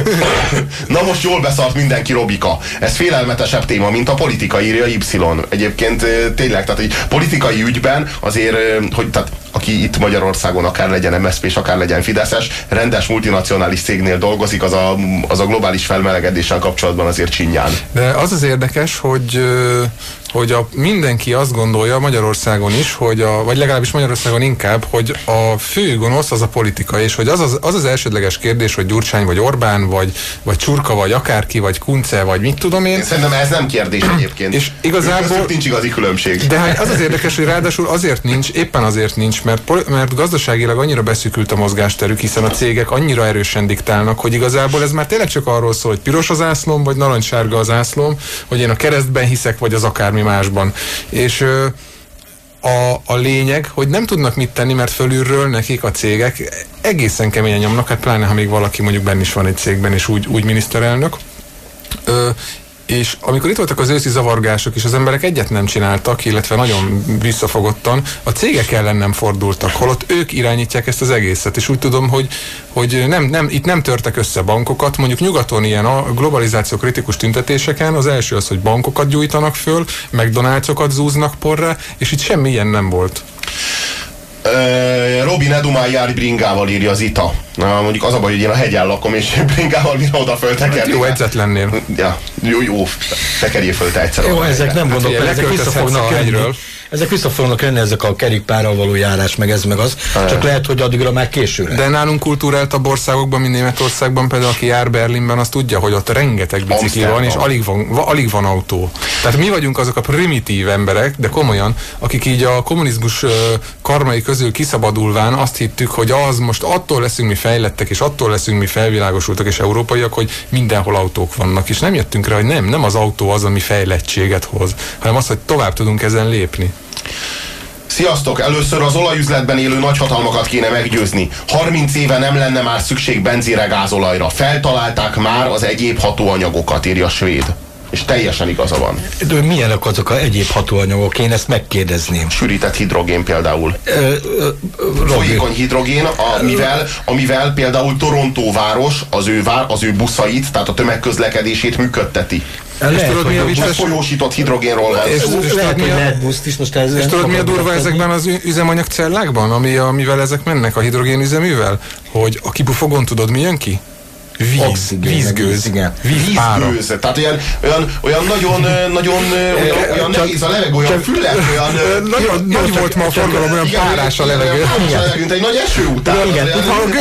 Na most jól beszart mindenki, Robika. Ez félelmetesebb téma, mint a politika, írja Y. Egyébként tényleg, tehát egy politikai ügyben azért, hogy tehát aki itt Magyarországon akár legyen MSZP-s, akár legyen Fideszes, rendes multinacionális cégnél dolgozik, az a globális felmelegedéssel kapcsolatban azért csinyán. De az az érdekes, hogy mindenki azt gondolja Magyarországon is, vagy legalábbis Magyarországon inkább, hogy a fő gonosz az a politika, és hogy az elsődleges kérdés, hogy Gyurcsány, vagy Orbán, vagy Csurka, vagy akárki, vagy Kunce, vagy mit tudom én. Szerintem ez nem kérdés egyébként. És igazából nincs igazi különbség. De hát az az érdekes, hogy ráadásul éppen azért nincs, mert gazdaságilag annyira beszűkült a mozgásterük, hiszen a cégek annyira erősen diktálnak, hogy igazából ez már tényleg csak arról szól, hogy piros az ászlóm, vagy narancssárga az ászlóm, hogy én a keresztben hiszek, vagy az akármi másban. És a lényeg, hogy nem tudnak mit tenni, mert fölülről nekik a cégek egészen keményen nyomnak, hát pláne, ha még valaki mondjuk benne is van egy cégben, és úgy miniszterelnök. És amikor itt voltak az őszi zavargások, és az emberek egyet nem csináltak, illetve nagyon visszafogottan, a cégek ellen nem fordultak, holott ők irányítják ezt az egészet, és úgy tudom, hogy itt nem törtek össze bankokat, mondjuk nyugaton ilyen a globalizáció kritikus tüntetéseken, az első az, hogy bankokat gyújtanak föl, McDonald'sokat zúznak porrá, és itt semmi ilyen nem volt. Robin Edumán jár bringával, írja Zita. Mondjuk az a baj, hogy én a hegyen lakom, és bringával mire oda föltekerni. Jó edzet lennél. Ja, jó, tekerjél föl te egyszer. Jó, ezek nem gondolok, hát, ezek vissza fognak jönni, ezek a kerékpárral való járás, meg ez, meg az. Csak lehet, hogy addigra már későre. De nálunk kultúráltabb országokban, mint Németországban, például aki jár Berlinben, azt tudja, hogy ott rengeteg bicikli van, és alig van autó. Tehát mi vagyunk azok a primitív emberek, de komolyan, akik így a kommunizmus karmai közül kiszabadulván azt hittük, hogy az most attól leszünk mi fejlettek, és attól leszünk mi felvilágosultak és európaiak, hogy mindenhol autók vannak. És nem jöttünk rá, hogy nem az autó az, ami fejlettséget hoz, hanem az, hogy tovább tudunk ezen lépni. Sziasztok! Először az olajüzletben élő nagyhatalmakat kéne meggyőzni. 30 éve nem lenne már szükség benzinre, gázolajra. Feltalálták már az egyéb hatóanyagokat, írja a Svéd. És teljesen igaza van. De milyenek azok az egyéb hatóanyagok? Én ezt megkérdezném. Sűrített hidrogén például. Folyékony hidrogén, amivel például Toronto város az ő buszait, tehát a tömegközlekedését működteti. És tudod, mi a vicces? Folyósított hidrogénról van. És tudod, mi a durva ezekben az üzemanyagcellákban, amivel ezek mennek a hidrogénüzeművel? Hogy a kipufogon tudod, mi jön ki? Vízgőz. Vízgőz. Tehát olyan nagyon nehéz a levegő, olyan füles, olyan... Nagyon volt ma a forgalom, olyan párás a levegő. Mint egy nagy eső után. Igen,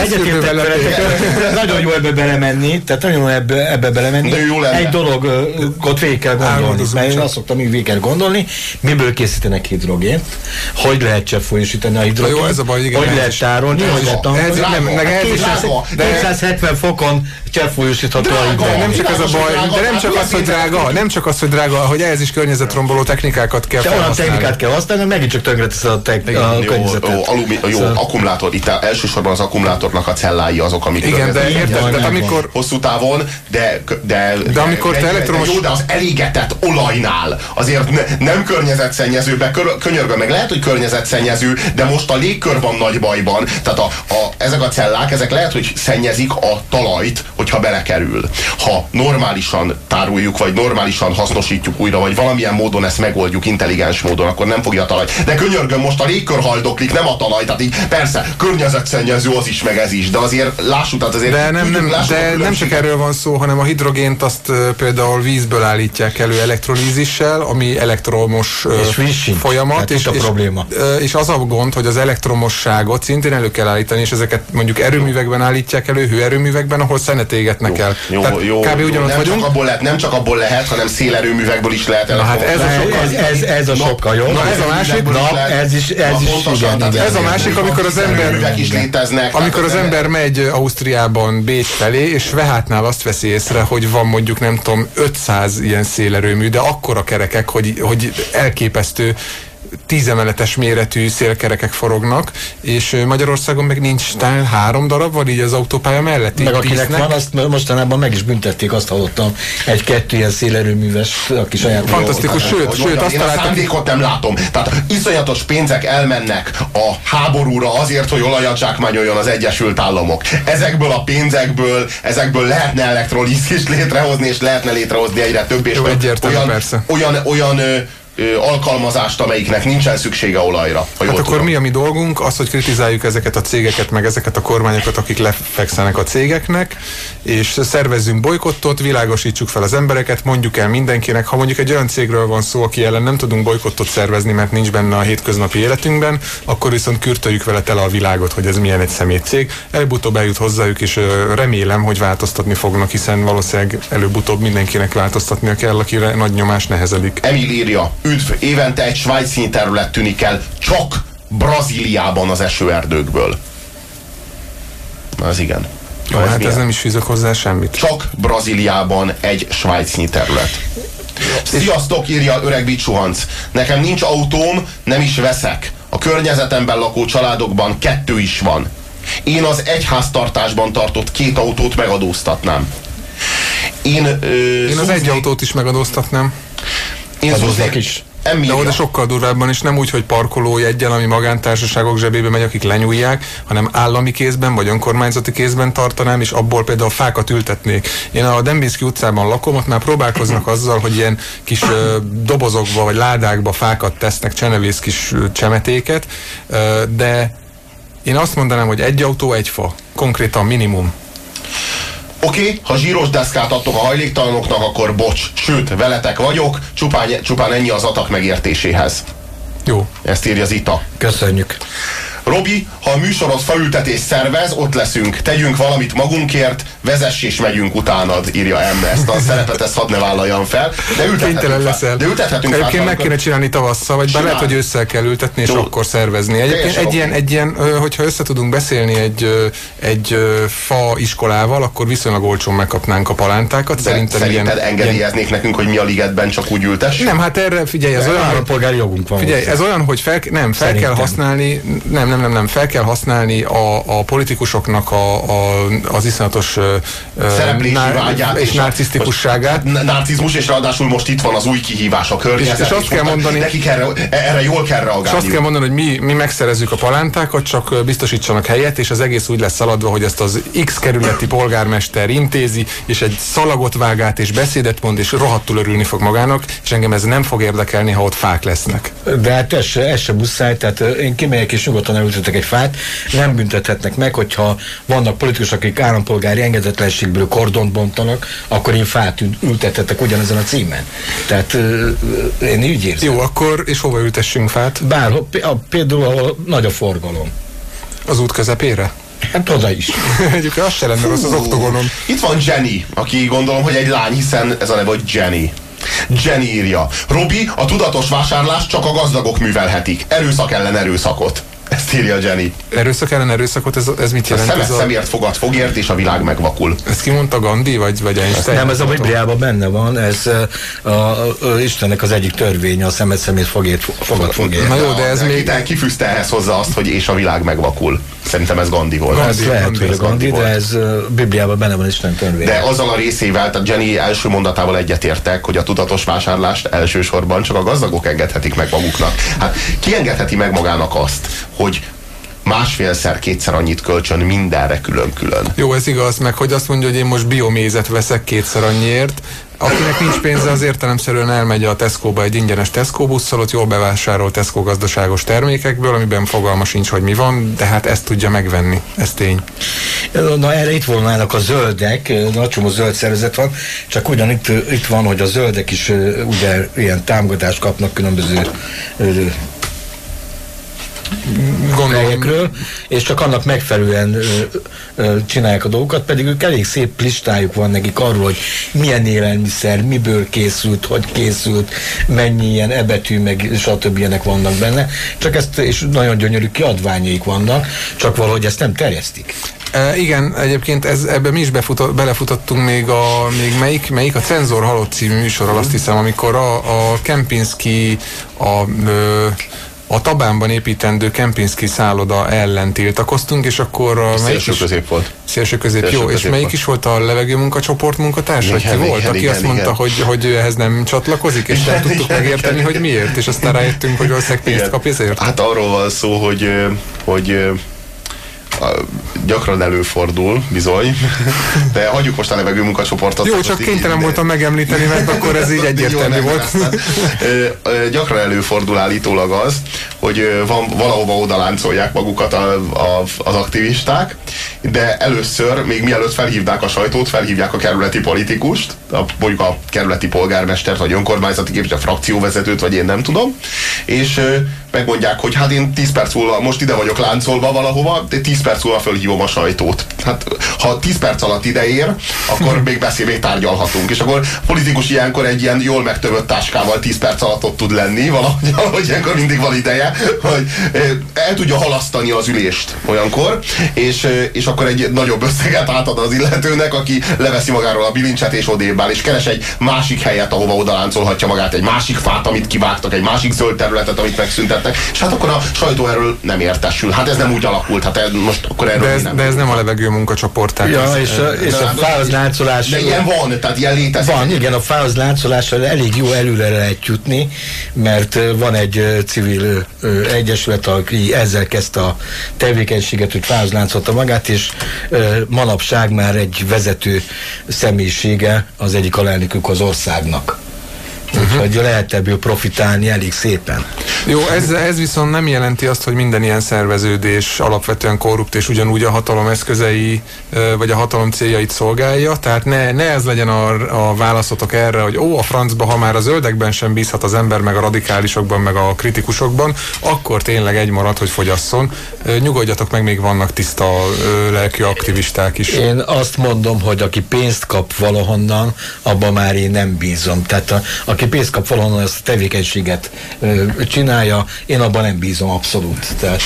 nagyon jó ebbe belemenni, tehát nagyon ebbe belemenni. Egy dologot végig kell gondolni, mert én azt szoktam még végig kell gondolni, miből készítenek hidrogént, hogy lehet cseppfolyósítani a hidrogént, hogy lehet tárolni, hogy lehet tanulni. 270 fokon cseppfolyósítható a hideg. Nem csak ez a baj, de nem csak az, hogy drága, nem csak az, hogy drága, hogy ehhez is környezetromboló technikákat kell felhasználni. felhasználni. Olyan technikát kell használni, hogy megint csak tönkreteszed a környezetet. Jó, akkumulátor. Itt elsősorban az akkumulátornak a cellái azok, amik... Igen, de érted, de amikor... Hosszú távon, de amikor te elektromos... Jó, de az elégetett olajnál azért nem környezetszennyezőbe, könyörgöm meg, lehet, hogy környezetszennyező, de most a légkör van nagy bajban, tehát ezek a cellák, ezek lehet, hogy szennyezik a talajt, hogyha belekerül. Ha normálisan tároljuk, vagy normálisan hasznosítjuk újra, vagy valamilyen módon ezt megoldjuk intelligens módon, akkor nem fogja a talaj. De könyörgöm, most a légkör haldoklik, nem a talaj, tehát így persze, környezetszennyező az is, meg ez is, de azért lássuk, tehát azért... De nem csak erről van szó, hanem a hidrogént azt például vízből állítják elő elektrolízissel, ami elektromos folyamat, és az a gond, hogy az elektromosságot szintén elő kell állítani, és ezeket mondjuk erőművekben állítják elő, hőerőművekben, ahol szenet égetnek el. Jó, kb. Ugyanott vagyunk. Nem csak abból lehet, hanem szélerőművekből is lehet. Hát ez a sokkal jobb. Na ez a másik. Ez is ez a másik, amikor az ember megy Ausztriában Bécs felé, és Svehátnál azt veszi észre, hogy van mondjuk nem tudom 500 ilyen szélerőmű, de akkora kerekek, hogy elképesztő 10 emeletes méretű szélkerekek forognak, és Magyarországon meg nincs talán 3 darab, vagy így az autópálya mellett. Meg akinek van, azt mostanában meg is büntették, azt hallottam, 1-2 ilyen szélerőműves, aki saját... Fantasztikus, sőt azt én a szándékot nem látom. Tehát iszonyatos pénzek elmennek a háborúra azért, hogy olajat zsákmányoljon az Egyesült Államok. Ezekből a pénzekből lehetne elektrolízist létrehozni, és lehetne létrehozni egyre több és olyan alkalmazást, amelyiknek nincsen szüksége olajra. Hát akkor tudom. Mi a mi dolgunk? Az, hogy kritizáljuk ezeket a cégeket, meg ezeket a kormányokat, akik lefekszenek a cégeknek, és szervezzünk bolykottot, világosítsuk fel az embereket, mondjuk el mindenkinek. Ha mondjuk egy olyan cégről van szó, aki ellen nem tudunk bolykottot szervezni, mert nincs benne a hétköznapi életünkben, akkor viszont kürtöljük vele tele a világot, hogy ez milyen egy szemétcég. Előbb-utóbb eljut hozzájuk, és remélem, hogy változtatni fognak, hiszen valószínűleg előbb-utóbb mindenkinek változtatnia kell, akire nagy nyomás nehezedik. Emil írja: üdv, évente egy svájci terület tűnik el csak Brazíliában az esőerdőkből. Na, ez igen. Jó, hát ez nem is fűzök hozzá semmit. Csak Brazíliában egy svájci terület. Sziasztok, írja öreg Bicsuhanc. Nekem nincs autóm, nem is veszek. A környezetemben lakó családokban 2 is van. Én az egyháztartásban tartott 2 autót megadóztatnám. Én az egy autót is megadóztatnám. Adóznak is. De sokkal durvábban, és nem úgy, hogy parkolójeggyel, ami magántársaságok zsebébe megy, akik lenyúlják, hanem állami kézben, vagy önkormányzati kézben tartanám, és abból például fákat ültetnék. Én a Dembinszky utcában lakom, ott már próbálkoznak azzal, hogy ilyen kis dobozokba, vagy ládákba fákat tesznek, csenevész kis csemetéket, de én azt mondanám, hogy egy autó, egy fa. Konkrétan minimum. Oké, ha zsíros deszkát adtok a hajléktalanoknak, akkor bocs, sőt, veletek vagyok, csupán ennyi az atak megértéséhez. Jó. Ezt írja Zita. Köszönjük. Robi, ha a műsorod felültetés szervez, ott leszünk. Tegyünk valamit magunkért, vezess és megyünk utánad, írja M. Ezt a szerepet, ezt hadd ne vállaljam fel. De ültethetünk fel. Egyébként meg kéne csinálni tavasszal, vagy bár lehet, hogy ősszel kell ültetni, és akkor szervezni. Egyébként egy ilyen, hogyha össze tudunk beszélni egy fa iskolával, akkor viszonylag olcsón megkapnánk a palántákat. Szerinted engedélyeznék nekünk, hogy mi a ligetben csak úgy ültessünk? Nem, hát erre figyelj, ez olyan, hogy polgári jogunk van. Figyelj, ez olyan, hogy fel kell használni, fel kell használni a politikusoknak az iszonyatos és narcisztikusságát. Narcizmus, és ráadásul most itt van az új kihívás, a környezet. És azt kell mondani, nekik erre jól kell reagálni. És azt kell mondani, hogy mi megszerezzük a palántákat, csak biztosítsanak helyet, és az egész úgy lesz szaladva, hogy ezt az X kerületi polgármester intézi, és egy szalagot vág át, és beszédet mond, és rohadtul örülni fog magának, és engem ez nem fog érdekelni, ha ott fák lesznek. De hát ez se muszáj, tehát én kimegyek és nyugodtan elültetek egy fát, nem büntethetnek meg, hogyha vannak politikusok, akik állampolgári engedetlenségből kordont bontanak, akkor én fát ültethetek ugyanezen a címen. Tehát én így érzem. Jó, akkor és hova ültessünk fát? Bárhol, például ahol nagy a forgalom. Az út közepére? Hát oda is. Egyébként az se lenne az oktgonon. Itt van Jenny, aki gondolom, hogy egy lány, hiszen ez a neve, hogy Jenny. Jenny írja: Robi, a tudatos vásárlást csak a gazdagok művelhetik. Erőszak ellen erőszakot. Ezt írja Jenny. Erőszak ellen erőszakot, ez mit jelent? A szemért fogad fogért, és a világ megvakul. Ezt kimondta Gandhi, vagy Einstein? Nem, ez a Bibliában benne van, ez Istennek az egyik törvénye, a szemét fogad fogért. Na jó, de ez még... Kifűzte ehhez hozzá azt, hogy és a világ megvakul. Szerintem ez Gandhi volt. Ez lehet, hogy a Gandhi, de ez Bibliában benne van Isten törvénye. De azzal a részével, tehát Jenny első mondatával egyetértek, hogy a tudatos vásárlást elsősorban csak a gazdagok engedhetik meg maguknak. Hát ki engedheti meg magának azt, hogy másfélszer-kétszer annyit kölcsön mindenre külön-külön? Jó, ez igaz, meg hogy azt mondja, hogy én most biomézet veszek kétszer annyiért. Akinek nincs pénze, az értelemszerűen elmegy a Tesco-ba egy ingyenes Tesco busszal, ott jól bevásárol Tesco gazdaságos termékekből, amiben fogalma sincs, hogy mi van, de hát ezt tudja megvenni, ez tény. Na erre itt volnának a zöldek, nagy csomó zöld szervezet van, csak itt van, hogy a zöldek is ugye ilyen támogatást kapnak különböző helyekről, és csak annak megfelelően csinálják a dolgokat, pedig ők elég szép listájuk van nekik arról, hogy milyen élelmiszer, miből készült, hogy készült, mennyi ilyen ebetű, meg stb. Ilyenek vannak benne, csak ezt, és nagyon gyönyörű kiadványaik vannak, csak valahogy ezt nem terjesztik. Igen, egyébként ebbe mi is belefutottunk még melyik a Cenzor halott című műsorral, azt hiszem, amikor a Kempinski a Tabánban építendő Kempinski szálloda ellen tiltakoztunk, és akkor... Szélső közép volt. Szélső közép, jó. És melyik is volt a levegőmunkacsoport munkatárs? Vagy ki volt, aki azt mondta, hogy ő ehhez nem csatlakozik, és nem tudtuk megérteni, hogy miért, és aztán rájöttünk, hogy valószínűleg pénzt kap ezért? Hát arról van szó, hogy gyakran előfordul, bizony, de hagyjuk most a levegőmunkacsoportot. Jó, csak kénytelen voltam megemlíteni, mert akkor ez így egyértelmű volt. Gyakran előfordul állítólag az, hogy valahova odaláncolják magukat az aktivisták, de először, még mielőtt felhívnák a sajtót, felhívják a kerületi politikust, mondjuk a kerületi polgármestert, vagy önkormányzati képviselőt, a frakcióvezetőt, vagy én nem tudom, és megmondják, hogy hát én 10 perc múlva most ide vagyok láncolva valahova, de 10 perc múlva fölhívom a sajtót. Hát ha 10 perc alatt ideér, akkor még tárgyalhatunk. És akkor a politikus ilyenkor egy ilyen jól megtövött táskával 10 perc alatt ott tud lenni, valahogy ilyenkor mindig van ideje, hogy el tudja halasztani az ülést olyankor, és akkor egy nagyobb összeget átad az illetőnek, aki leveszi magáról a bilincset és odébb áll, és keres egy másik helyet, ahova odaláncolhatja magát, egy másik fát, amit kivágtak, egy másik zöld területet, amit megszüntettek, és hát akkor a sajtó erről nem értesül. Hát ez nem úgy alakult, hát most akkor erről de ez nem a levegő munkacsoport. Ja, és a fához láncolás... De ilyen van, tehát ilyen létezik. Van, igen, a fához láncolással elég jó előre lehet jutni, mert van egy civil egyesület, aki ezzel kezdte a tevékenységet, hogy fához láncolta magát, és manapság már egy vezető személyisége az egyik alelnökük az országnak. Úgyhogy lehet ebből profitálni elég szépen. Jó, ez viszont nem jelenti azt, hogy minden ilyen szerveződés alapvetően korrupt, és ugyanúgy a hatalom eszközei, vagy a hatalom céljait szolgálja. Tehát ne ez legyen a válaszotok erre, hogy a francba, ha már a zöldekben sem bízhat az ember, meg a radikálisokban, meg a kritikusokban, akkor tényleg egy marad, hogy fogyasszon. Nyugodjatok meg, még vannak tiszta lelkű aktivisták is. Én azt mondom, hogy aki pénzt kap valahonnan, abban már én nem bízom. Tehát aki pénzt kap valahonnan, ezt a tevékenységet csinálja, én abban nem bízom abszolút. Tehát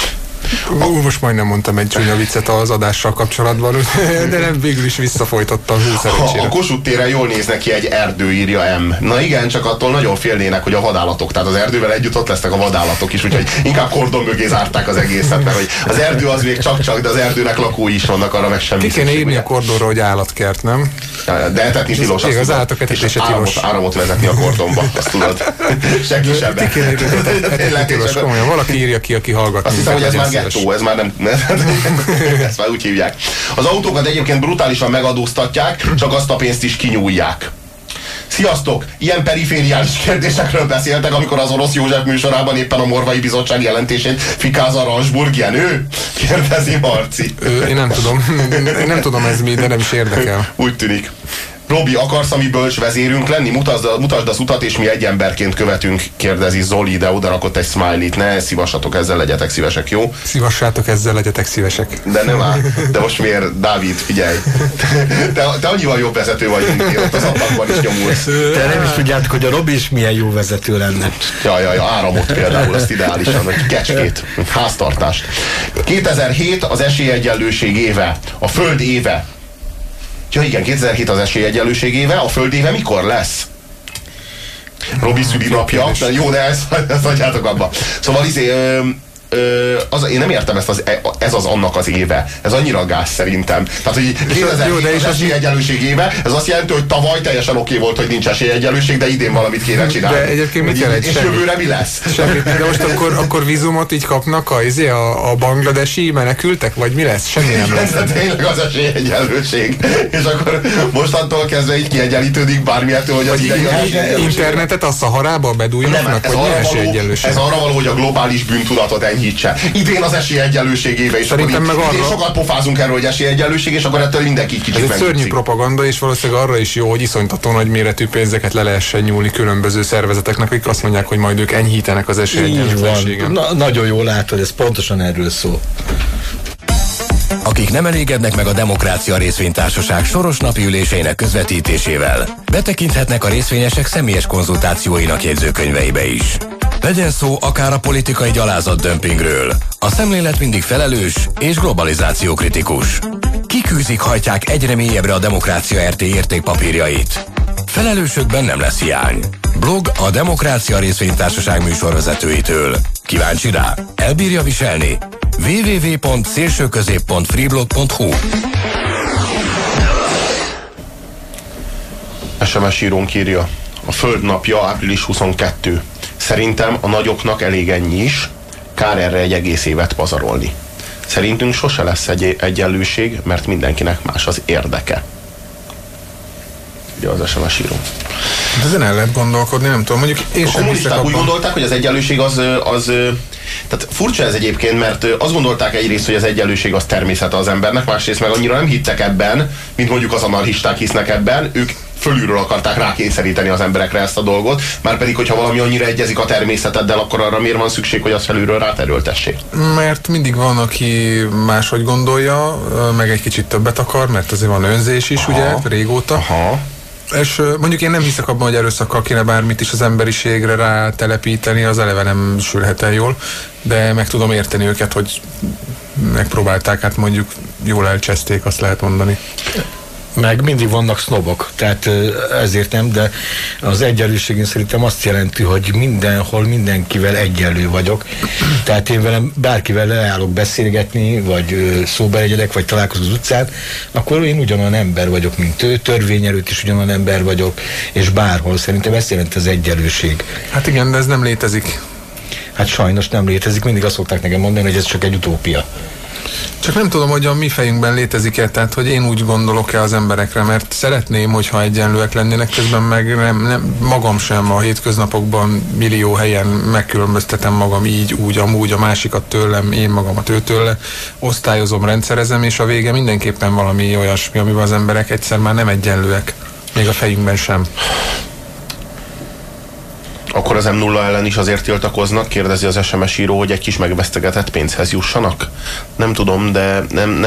most majdnem mondtam egy csúnya viccet az adással kapcsolatban, de nem, végül is visszafolytottam. A Kossuth téren jól néz neki egy erdő, írja M. Na igen, csak attól nagyon félnének, hogy a vadállatok, tehát az erdővel együtt ott lesznek a vadállatok is, úgyhogy inkább kordon mögé zárták az egészet, mert hogy az erdő az még csak, de az erdőnek lakói is vannak, arra meg semmi. Ki kéne írni a kordonra, hogy állatkert, nem? De etetni tilos. Az állatok etetése tilos. Áramot vezetni a kordonba, azt tudod. Senki sem. Ki kéne írni, tilos, komolyan. Valaki írja ki, aki hallgat. Azt hiszem, hogy ez már gettó, ez már nem, ezt már úgy hívják. Az autókat egyébként brutálisan megadóztatják, csak azt a pénzt is kinyúlják. Sziasztok! Ilyen perifériális kérdésekről beszéltek, amikor az Orosz József műsorában éppen a Morvai Bizottság jelentését fikáz a Ransburg Jenő? Kérdezi Marci. Én nem tudom ez mi, de nem is érdekel. Úgy tűnik. Robi, akarsz a mi bölcs vezérünk lenni? Mutasd az utat, és mi egy emberként követünk, kérdezi Zoli, de oda rakott egy smiley-t. Ne szívassatok ezzel, legyetek szívesek, jó? Szívassátok ezzel, legyetek szívesek. De nem áll. De most miért, Dávid, figyelj. Te annyival jobb vezető vagy, mint én, ott az ablakban is nyomulsz. Te nem is tudjátok, hogy a Robi is milyen jó vezető lenne. Ja, áramot például, azt ideálisan, vagy kecskét, háztartást. 2007 az esélyegyenlőség éve, a Föld éve. Ja igen, 2007 az esélyegyenlőség éve, a Föld éve mikor lesz? Robi szülinapja. Jó, de ezt hagyjátok abba. Szóval én nem értem ez az annak az éve. Ez annyira gáz szerintem. Tehát, hogy 2007 az esélyegyenlőség éve, ez azt jelenti, hogy tavaly teljesen oké volt, hogy nincs esélyegyenlőség, de idén valamit kéne csinálni. De egyébként mit jelent? És jövőre mi lesz? Semmit. De most akkor vízumot így kapnak a bangladesi menekültek? Vagy mi lesz? Semmi nem lesz. Ez tényleg az esélyegyenlőség. És akkor mostantól kezdve így kiegyenlítődik bármilyetől, hogy az idei az esélyegyenlőség. Internetet a Szaharába bedújnak? Vagy mi esélyegyenlőség? Ez arra való, hogy a globális bűntudatot enyhítse. Idén az esélyegyenlőség éve, és szerintem meg arra... sokat pofázunk erről, hogy esélyegyenlőség, és akkor ettől mindenki kicsit megnyugszik. Ez egy szörnyű propaganda, és valószínűleg arra is jó, hogy iszonytató nagy méretű pénzeket le lehessen nyúlni különböző szervezeteknek, akik azt mondják, hogy majd ők enyhítenek az esélyegyenlőségen. Nagyon jól látod, ez pontosan erről szól. Akik nem elégednek meg a Demokrácia Részvénytársaság soros napi ülésének közvetítésével, betekinthetnek a részvényesek személyes konzultációinak jegyzőkönyveibe is. Legyen szó akár a politikai gyalázatdömpingről. A szemlélet mindig felelős és globalizációkritikus. Kikűzik, hajtják egyre mélyebbre a Demokrácia RT értékpapírjait. Felelősökben nem lesz hiány. Blog a Demokrácia Részvénytársaság műsorvezetőitől. Kíváncsi rá? Elbírja viselni? www.szélsőközép.freeblog.hu SMS írónk írja. A Föld napja április 22. Szerintem a nagyoknak elég ennyi is, kár erre egy egész évet pazarolni. Szerintünk sose lesz egy egyenlőség, mert mindenkinek más az érdeke. Ugye az SMS író. Ezen el lehet gondolkodni, nem tudom, mondjuk én a kommunisták úgy gondolták, hogy az egyenlőség az tehát furcsa ez egyébként, mert azt gondolták egyrészt, hogy az egyenlőség az természete az embernek, másrészt meg annyira nem hittek ebben, mint mondjuk az anarchisták hisznek ebben, ők fölülről akarták rákényszeríteni az emberekre ezt a dolgot, már pedig, hogyha valami annyira egyezik a természeteddel, akkor arra miért van szükség, hogy azt felülről ráterőltessék? Mert mindig van, aki máshogy gondolja, meg egy kicsit többet akar, mert azért van önzés is, ugye, régóta. Aha. És mondjuk én nem hiszek abban, hogy erőszakkal kéne bármit is az emberiségre rátelepíteni, az eleve nem sülhet el jól, de meg tudom érteni őket, hogy megpróbálták, hát mondjuk jól elcseszték, azt lehet mondani. Meg mindig vannak sznobok, tehát ezért nem, de az egyenlőségén szerintem azt jelenti, hogy mindenhol mindenkivel egyenlő vagyok. Tehát én velem bárkivel leállok beszélgetni, vagy szóba egyedek, vagy találkozok az utcán, akkor én ugyanolyan ember vagyok, mint ő, törvény előtt is ugyanolyan ember vagyok, és bárhol. Szerintem ezt jelenti az egyenlőség. Hát igen, de ez nem létezik. Hát sajnos nem létezik, mindig azt szokták nekem mondani, hogy ez csak egy utópia. Csak nem tudom, hogy a mi fejünkben létezik-e, tehát hogy én úgy gondolok-e az emberekre, mert szeretném, hogyha egyenlőek lennének, közben meg nem magam sem a hétköznapokban millió helyen megkülönböztetem magam így, úgy, amúgy, a másikat tőlem, én magamat őtőle, osztályozom, rendszerezem, és a vége mindenképpen valami olyasmi, amiben az emberek egyszer már nem egyenlőek, még a fejünkben sem. Akkor az M0 ellen is azért tiltakoznak, kérdezi az SMS író, hogy egy kis megvesztegetett pénzhez jussanak? Nem tudom, de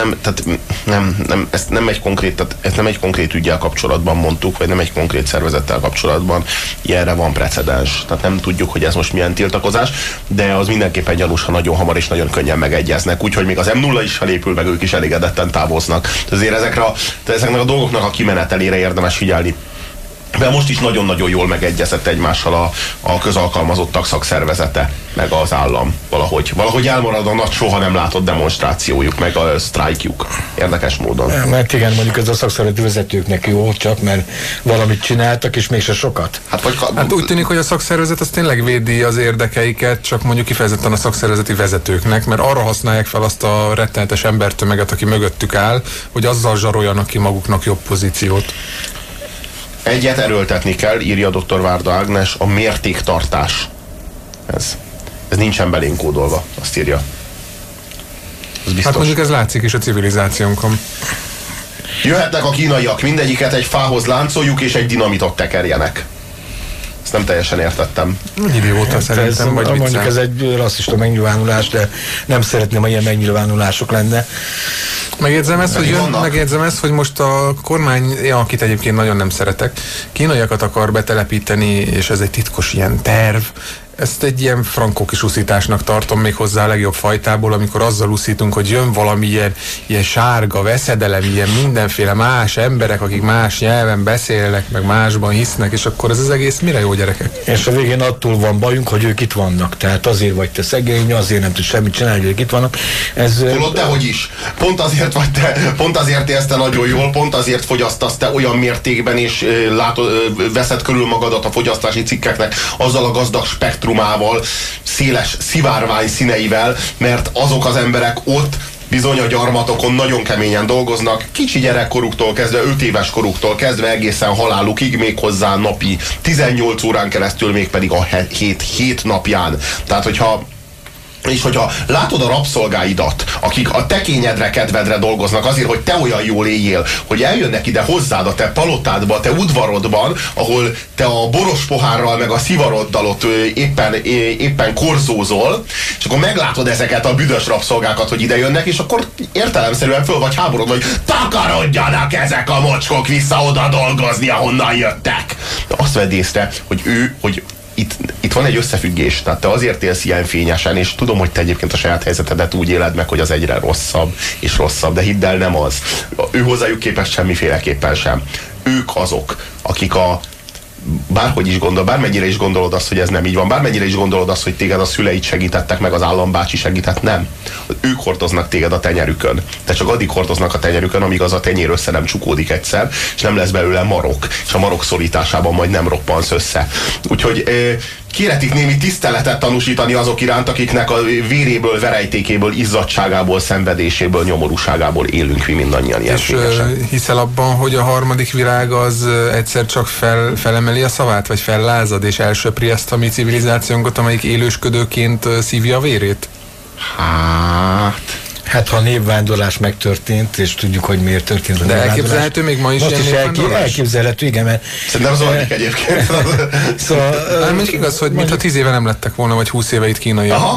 ezt nem egy konkrét üggyel kapcsolatban mondtuk, vagy nem egy konkrét szervezettel kapcsolatban. Ilyenre van precedens. Tehát nem tudjuk, hogy ez most milyen tiltakozás, de az mindenképpen gyanús, ha nagyon hamar és nagyon könnyen megegyeznek. Úgyhogy még az M0 is felépül, meg ők is elégedetten távoznak. Azért ezeknek a dolgoknak a kimenetelére érdemes figyelni. De most is nagyon-nagyon jól megegyezett egymással a közalkalmazottak szakszervezete, meg az állam valahogy elmarad a nagy soha nem látott demonstrációjuk, meg a sztrájkjuk. Érdekes módon. Mert igen, mondjuk ez a szakszervezeti vezetőknek jó, csak mert valamit csináltak, és mégse sokat. Hát úgy tűnik, hogy a szakszervezet az tényleg védi az érdekeiket, csak mondjuk kifejezetten a szakszervezeti vezetőknek, mert arra használják fel azt a rettenetes embertömeget, aki mögöttük áll, hogy azzal zsaroljanak ki maguknak jobb pozíciót. Egyet erőltetni kell, írja dr. Várda Ágnes, a mértéktartás. Ez nincsen belénk kódolva, azt írja. Hát mondjuk ez látszik is a civilizációnkon. Jöhetnek a kínaiak, mindegyiket egy fához láncoljuk, és egy dinamitot tekerjenek. Ezt nem teljesen értettem. Idióta szerintem, vagy mondjuk viccel. ez egy rasszista megnyilvánulás, de nem szeretném, ha ilyen megnyilvánulások lenne. Megjegyzem ezt, hogy most a kormány, akit egyébként nagyon nem szeretek, kínaiakat akar betelepíteni, és ez egy titkos ilyen terv. Ezt egy ilyen frankó kis uszításnak tartom, még hozzá a legjobb fajtából, amikor azzal uszítunk, hogy jön valami ilyen sárga veszedelem, ilyen mindenféle más emberek, akik más nyelven beszélnek, meg másban hisznek, és akkor ez az egész mire jó, gyerekek? És a végén attól van bajunk, hogy ők itt vannak. Tehát azért vagy te szegény, azért nem tudsz semmit csinálni, hogy ők itt vannak. Tudod, dehogy is. Pont azért élsz te nagyon jól, pont azért fogyasztasz te olyan mértékben, és veszed körül magadat a fogyasztási cikkeknek azzal a gazdag spektrumával, széles szivárvány színeivel, mert azok az emberek ott bizony a gyarmatokon nagyon keményen dolgoznak, kicsi gyerekkoruktól kezdve, 5 éves koruktól kezdve egészen halálukig, még hozzá napi 18 órán keresztül, még pedig a 7 napján. Tehát, hogyha látod a rabszolgáidat, akik a te kényedre, kedvedre dolgoznak azért, hogy te olyan jól éljél, hogy eljönnek ide hozzád a te palotádba, a te udvarodban, ahol te a boros pohárral meg a szivaroddal ott éppen korzózol, és akkor meglátod ezeket a büdös rabszolgákat, hogy ide jönnek, és akkor értelemszerűen föl vagy háborodva, hogy takarodjanak ezek a mocskok vissza oda dolgozni, ahonnan jöttek. De azt vedd észre, hogy itt van egy összefüggés, tehát te azért élsz ilyen fényesen, és tudom, hogy te egyébként a saját helyzetedet úgy éled meg, hogy az egyre rosszabb és rosszabb, de hidd el, nem az. Ő hozzájuk képest semmiféleképpen sem. Ők azok, akik bármennyire is gondolod azt, hogy ez nem így van, bármennyire is gondolod azt, hogy téged a szüleid segítettek, meg az állambácsi segített, nem. Ők hordoznak téged a tenyerükön. Te csak addig hordoznak a tenyerükön, amíg az a tenyér össze nem csukódik egyszer, és nem lesz belőle marok, és a marok szorításában majd nem roppansz össze. Úgyhogy kéretik némi tiszteletet tanúsítani azok iránt, akiknek a véréből, verejtékéből, izzadtságából, szenvedéséből, nyomorúságából élünk mi mindannyian ilyen fényesen. És hiszel abban, hogy a harmadik világ az egyszer csak felemeli a szavát, vagy fellázad, és elsöpri ezt a mi civilizációnkat, amelyik élősködőként szívja a vérét? Hát ha a névvándorlás megtörtént, és tudjuk, hogy miért történt a névvándorlás. De elképzelhető még ma is most ilyen névvándorlás? Elképzelhető, igen, mert... Szerintem zajlik egyébként. Szóval... mondjuk igaz, hogy mintha 10 éve nem lettek volna, vagy 20 éve itt kínaiak.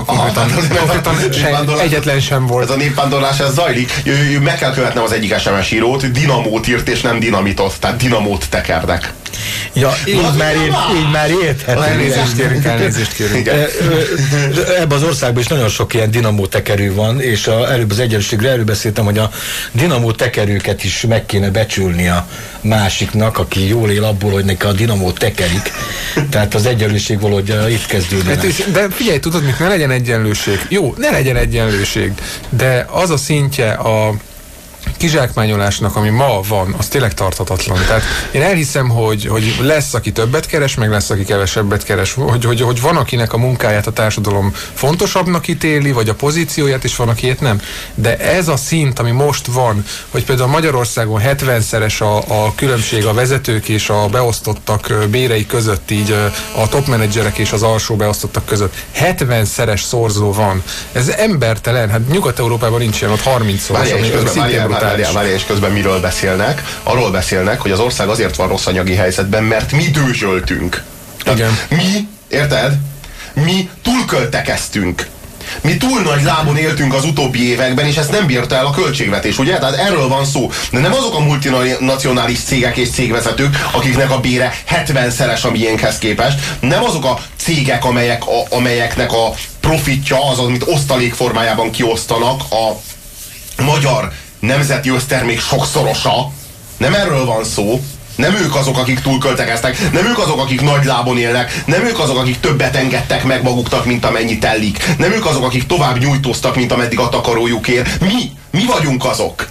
Konkrétan egyetlen sem volt. Ez a népvándorlás, ez zajlik. Meg kell követnem az egyik SMS írót, dinamót írt, és nem dinamitot. Tehát dinamót tekernek. Ja, így már érthető. Elnézést kérünk. Ebben az országban is nagyon sok ilyen dinamó tekerő van, és előbb az egyenlőségről előbeszéltem, hogy a dinamó tekerőket is meg kéne becsülni a másiknak, aki jól él abból, hogy neki a dinamót tekerik. Tehát az egyenlőség valahogy itt kezdődik. De figyelj, tudod mit? Ne legyen egyenlőség. Jó, ne legyen egyenlőség, de az a szintje a kizsákmányolásnak, ami ma van, az tényleg tarthatatlan. Tehát én elhiszem, hogy lesz, aki többet keres, meg lesz, aki kevesebbet keres. Hogy van, akinek a munkáját a társadalom fontosabbnak ítéli, vagy a pozícióját, és van, akiét nem. De ez a szint, ami most van, hogy például Magyarországon 70-szeres a különbség a vezetők és a beosztottak bérei között, így a topmenedzserek és az alsó beosztottak között 70-szeres szorzó van. Ez embertelen. Hát Nyugat-Európában nincs ilyen, ott 30-szoros, ami szintén Várjál, és közben miről beszélnek? Arról beszélnek, hogy az ország azért van rossz anyagi helyzetben, mert mi dőzsöltünk. Igen. Mi, érted? Mi túlköltekeztünk. Mi túl nagy lábon éltünk az utóbbi években, és ezt nem bírta el a költségvetés, ugye? Tehát erről van szó. De nem azok a multinacionális cégek és cégvezetők, akiknek a bére 70-szeres a miénkhez képest. Nem azok a cégek, amelyeknek a profitja az, amit osztalék formájában kiosztanak, a magyar nemzeti össztermék sokszorosa. Nem erről van szó. Nem ők azok, akik túlköltekeztek, nem ők azok, akik nagy lábon élnek, nem ők azok, akik többet engedtek meg maguknak, mint amennyi tellik. Nem ők azok, akik tovább nyújtóztak, mint ameddig a takarójuk ér. Mi vagyunk azok.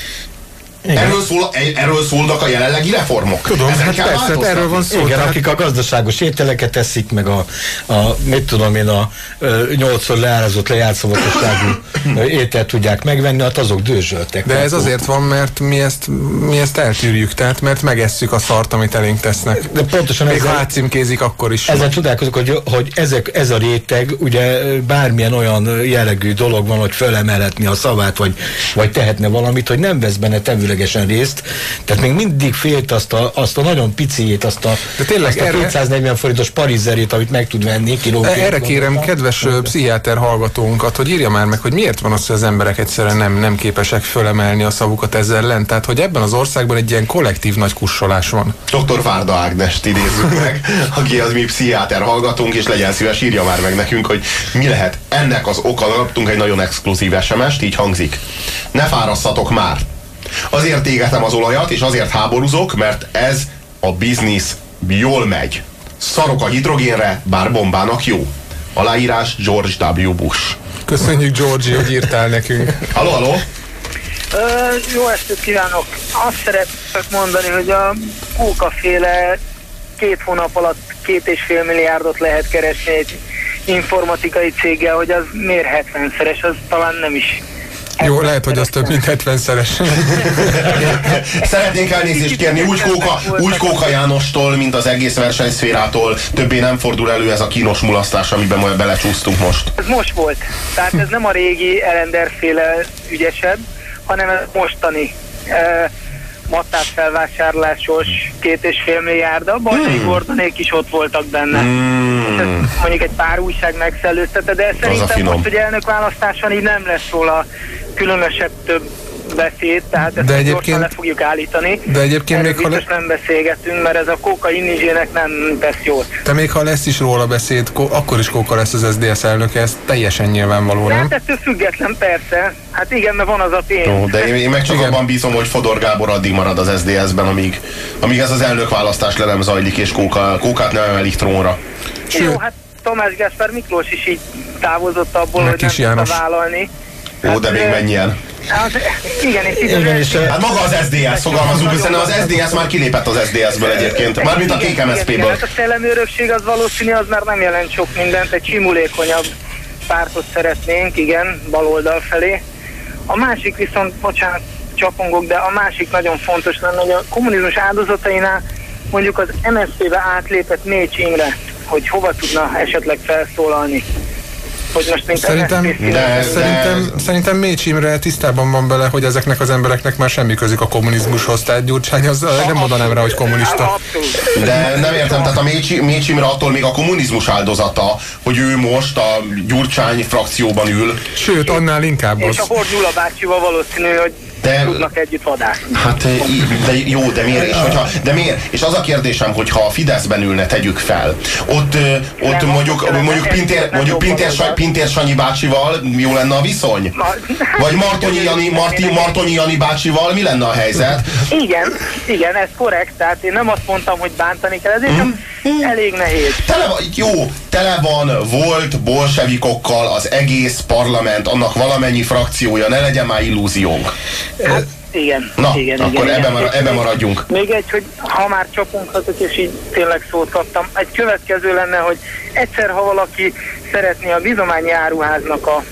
Erről szólnak a jelenlegi reformok. Tudom, hát persze, erről van szó. Igen, akik a gazdaságos ételeket eszik, meg a 8-szor leárazott lejátszavatoságú ételt tudják megvenni, hát azok dőzsöltek. De ez azért van, mert mi ezt eltűrjük, tehát mert megesszük a szart, amit elénk tesznek. De pontosan még ha átcímkézik, akkor is. Ezzel csodálkozok, hogy ez a réteg, ugye bármilyen olyan jellegű dolog van, hogy fölemelhetni a szavát, vagy tehetne valamit, hogy nem vesz benne tevőleg ténylegesen részt, tehát még mindig félt azt a nagyon piciét, azt a 240 forintos parizerét, amit meg tud venni kilóként. Erre kérem kedves pszichiáter hallgatónkat, hogy írja már meg, hogy miért van az, hogy az emberek egyszerűen nem képesek fölemelni a szavukat ezzel ellen. Tehát, hogy ebben az országban egy ilyen kollektív nagy kussolás van. Dr. Várda Ágnest idézzük meg, aki az mi pszichiáter hallgatónk, és legyen szíves, írja már meg nekünk, hogy mi lehet ennek az oka. Kaptunk egy nagyon exkluzív SMS-t, így hangzik. Ne fárasszatok már! Azért égetem az olajat, és azért háborúzok, mert ez a biznisz jól megy. Szarok a hidrogénre, bár bombának jó. Aláírás George W. Bush. Köszönjük, Georgi, hogy írtál nekünk. Halló, halló! Jó estét kívánok! Azt szeretnék mondani, hogy a kókaféle 2 hónap alatt 2,5 milliárdot lehet keresni egy informatikai céggel, hogy az miért 70-szeres, az talán nem is. Jó, lehet, hogy az több mint 70-szeres. Szeretnénk elnézést kérni úgy Kóka Jánostól, mint az egész versenyszférától. Többé nem fordul elő ez a kínos mulasztás, amiben majd belecsúsztunk most. Ez most volt. Tehát ez nem a régi Elender-féle ügyesebb, hanem ez mostani mattás felvásárlásos 2,5 milliárd. Bajnai Gordonék is ott voltak benne. Mondjuk egy pár újság megszellőztette, de szerintem most, hogy elnökválasztáson így nem lesz róla különösebb több beszéd, tehát ezt gyorsan le fogjuk állítani. De egyébként még biztos nem beszélgetünk, mert ez a kóka innizsének nem tesz jót. De még ha lesz is róla beszéd, akkor is Kóka lesz az SZDSZ elnöke, ez teljesen nyilvánvaló, nem? Hát ettől független, persze. Hát igen, mert van az a pénz. Jó, de én meg csak abban bízom, hogy Fodor Gábor addig marad az SZDSZ-ben, amíg ez az elnökválasztás le nem zajlik, és Kókát nem emelik trónra. Jó, hát Tamás Gáspár Miklós is így távozott abból, hogy nem tudta vállalni. Jó, de még mennyien. Hát, igen, és hát maga az SZDSZ, fogalmazunk, hiszen az SZDSZ már kilépett az SZDSZ-ből egyébként, mármint a kék MSZP-ből. Hát a szellemi örökség az valószínű, az már nem jelent sok mindent, egy simulékonyabb pártot szeretnénk, igen, baloldal felé. A másik viszont, bocsánat, csapongok, de a másik nagyon fontos lenne, hogy a kommunizmus áldozatainál mondjuk az MSZP-be átlépett Mécs Imre, hogy hova tudna esetleg felszólalni. Hogy most Szerintem Mécs Imre tisztában van bele, hogy ezeknek az embereknek már semmi közük a kommunizmushoz, tehát Gyurcsány az nem mondanám rá, hogy kommunista. De nem értem, tehát a Mécs Imre attól még a kommunizmus áldozata, hogy ő most a Gyurcsány frakcióban ül. Sőt, annál inkább az. És a Horn Gyula bácsival valószínű, hogy tudnak együtt vadászni. Hát de jó, de miért? De miért? És az a kérdésem, hogyha a Fideszben ülne, tegyük fel. Ott mondjuk Pintér Sanyi bácsival jó lenne a viszony? Vagy Martonyi Jani bácsival mi lenne a helyzet? Igen, ez korrekt. Tehát én nem azt mondtam, hogy bántani kell, ezért csak elég nehéz. Tele van volt bolsevikokkal az egész parlament, annak valamennyi frakciója, ne legyen már illúziónk. Hát, igen. Akkor ebben maradjunk. Még egy, hogy ha már csaponghatok, és így tényleg szót kaptam, egy következő lenne, hogy egyszer, ha valaki szeretné a bizományi áruháznak a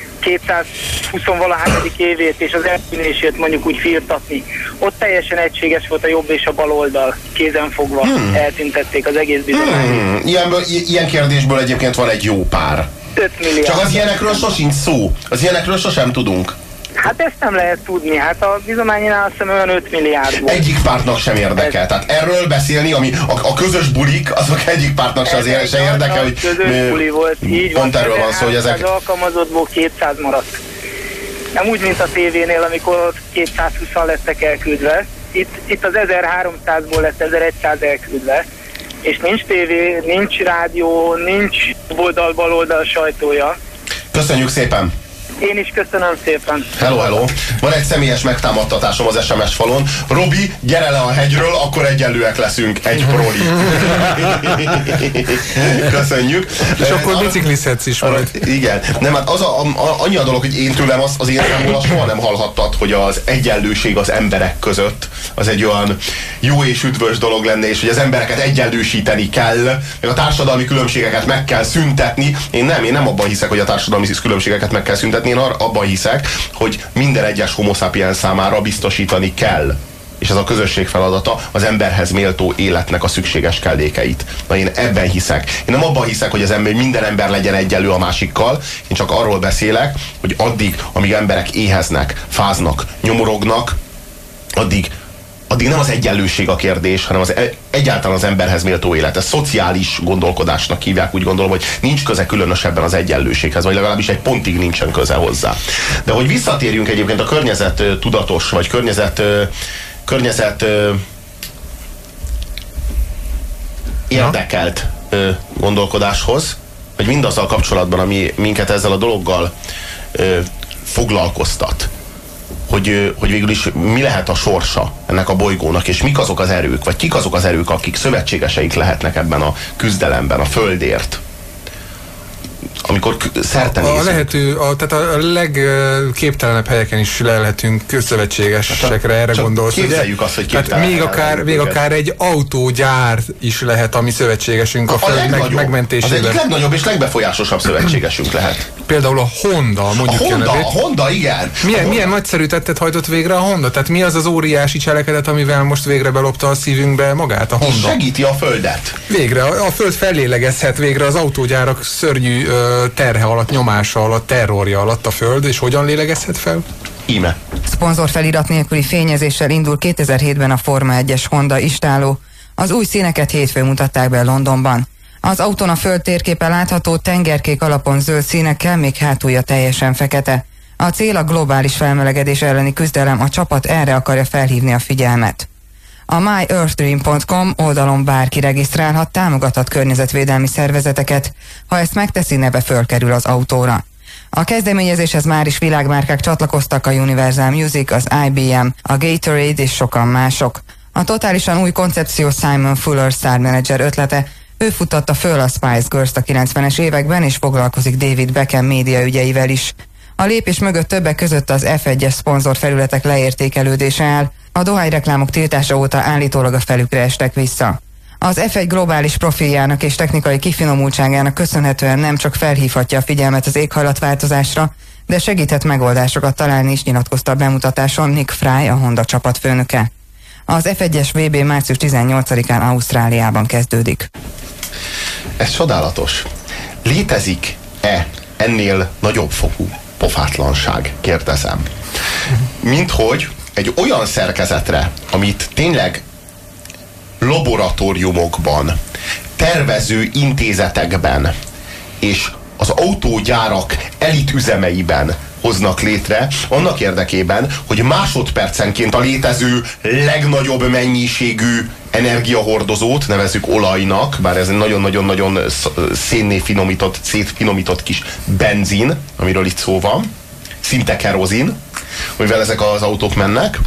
220-valahány évét és az eltűnését mondjuk úgy firtatni. Ott teljesen egységes volt a jobb és a bal oldal, kézenfogva eltüntették az egész bizományit. Ilyen kérdésből egyébként van egy jó pár. 5 milliárd. Csak az ilyenekről sosincs szó. Az ilyenekről sosem tudunk. Hát ezt nem lehet tudni. Hát a bizományinál azt hiszem olyan 5 milliárd volt. Egyik pártnak sem érdekel. Tehát erről beszélni, ami a közös bulik, azok egyik pártnak se érdekel, hogy közös buli volt. Így pont van, erről van szó, hogy ezek... Az alkalmazottból 200 maradt. Nem úgy, mint a tévénél, amikor 220-an lettek elküldve. Itt az 1300-ból lett 1100 elküldve. És nincs tévé, nincs rádió, nincs oldal-baloldal sajtója. Köszönjük szépen! Én is köszönöm szépen. Hello. Van egy személyes megtámadtatásom az SMS falon. Robi, gyere le a hegyről, akkor egyenlőek leszünk. Egy proli. Köszönjük. És akkor biciklizhetsz is majd. Igen. Nem, hát annyi a dolog, hogy én tőlem az én számomra soha nem hallhattad, hogy az egyenlőség az emberek között az egy olyan jó és üdvös dolog lenne, és hogy az embereket egyenlősíteni kell, meg a társadalmi különbségeket meg kell szüntetni. Én nem abban hiszek, hogy a társadalmi különbségeket meg kell szüntetni. Én abban hiszek, hogy minden egyes homo sapiens számára biztosítani kell, és ez a közösség feladata, az emberhez méltó életnek a szükséges kellékeit. Na, én ebben hiszek. Én nem abban hiszek, hogy minden ember legyen egyenlő a másikkal, én csak arról beszélek, hogy addig, amíg emberek éheznek, fáznak, nyomorognak, addig nem az egyenlőség a kérdés, hanem egyáltalán az emberhez méltó élet. Ez szociális gondolkodásnak hívják, úgy gondolom, hogy nincs köze különösebben az egyenlőséghez, vagy legalábbis egy pontig nincsen köze hozzá. De hogy visszatérjünk egyébként a környezet tudatos, vagy környezet érdekelt gondolkodáshoz, vagy mindazzal kapcsolatban, ami minket ezzel a dologgal foglalkoztat. Hogy végül is mi lehet a sorsa ennek a bolygónak, és mik azok az erők, vagy kik azok az erők, akik szövetségeseik lehetnek ebben a küzdelemben, a földért. Amikor szerte nézünk. Tehát a legképtelenebb helyeken is le lehetünk szövetségesekre, erre gondolsz. Képzeljük azt, hogy képtelen. Még akár egy autógyár is lehet, ami szövetségesünk a föld megmentésében. Az egyik legnagyobb és legbefolyásosabb szövetségesünk lehet. Például a Honda, mondjuk a Honda, igen. Milyen nagyszerű tettet hajtott végre a Honda? Tehát mi az az óriási cselekedet, amivel most végre belopta a szívünkbe magát a Honda? És segíti a földet. Végre, a föld fellélegezhet végre az autógyárak szörnyű terhe alatt, nyomása alatt, terrorja alatt a föld, és hogyan lélegezhet fel? Íme. Szponzorfelirat nélküli fényezéssel indul 2007-ben a Forma 1-es Honda istáló. Az új színeket hétfőn mutatták be Londonban. Az autón a föld térképe látható tengerkék alapon zöld színekkel, még hátulja teljesen fekete. A cél a globális felmelegedés elleni küzdelem, a csapat erre akarja felhívni a figyelmet. A myearthdream.com oldalon bárki regisztrálhat, támogathat környezetvédelmi szervezeteket. Ha ezt megteszi, neve fölkerül az autóra. A kezdeményezéshez már is világmárkák csatlakoztak, a Universal Music, az IBM, a Gatorade és sokan mások. A totálisan új koncepció Simon Fuller sztármenedzser ötlete. Ő futtatta föl a Spice Girls-t a 90-es években, és foglalkozik David Beckham média ügyeivel is. A lépés mögött többek között az F1-es szponzorfelületek leértékelődése áll. A dohányreklámok tiltása óta állítólag a felükre estek vissza. Az F1 globális profiljának és technikai kifinomultságának köszönhetően nem csak felhívhatja a figyelmet az éghajlatváltozásra, de segíthet megoldásokat találni is, nyilatkozta a bemutatáson Nick Fry, a Honda csapatfőnöke. Az F1-es VB március 18-án Ausztráliában kezdődik. Ez csodálatos. Létezik-e ennél nagyobb fokú pofátlanság, kérdezem. Minthogy egy olyan szerkezetre, amit tényleg laboratóriumokban, tervező intézetekben és az autógyárak elitüzemeiben hoznak létre, annak érdekében, hogy másodpercenként a létező legnagyobb mennyiségű energiahordozót, nevezzük olajnak, bár ez egy nagyon-nagyon-nagyon szénné szétfinomított kis benzin, amiről itt szó van, szinte kerozin, amivel ezek az autók mennek,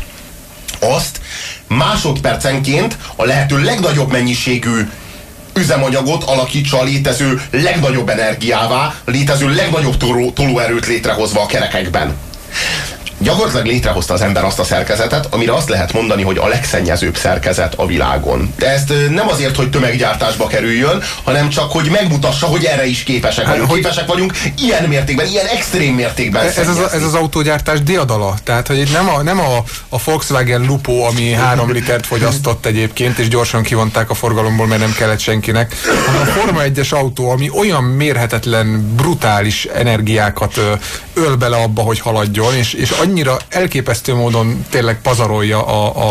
azt másodpercenként a lehető legnagyobb mennyiségű üzemanyagot alakítsa a létező legnagyobb energiává, a létező legnagyobb tolóerőt létrehozva a kerekekben. Gyakorlatilag létrehozta az ember azt a szerkezetet, amire azt lehet mondani, hogy a legszennyezőbb szerkezet a világon. De ezt nem azért, hogy tömeggyártásba kerüljön, hanem csak, hogy megmutassa, hogy erre is képesek vagyunk. Képesek vagyunk ilyen mértékben, ilyen extrém mértékben ez az autógyártás diadala. Tehát, hogy nem a Volkswagen Lupo, ami 3 litert fogyasztott egyébként, és gyorsan kivonták a forgalomból, mert nem kellett senkinek, hanem a Forma 1-es autó, ami olyan mérhetetlen, brutális energiákat öl bele abba, hogy haladjon, és annyira elképesztő módon tényleg pazarolja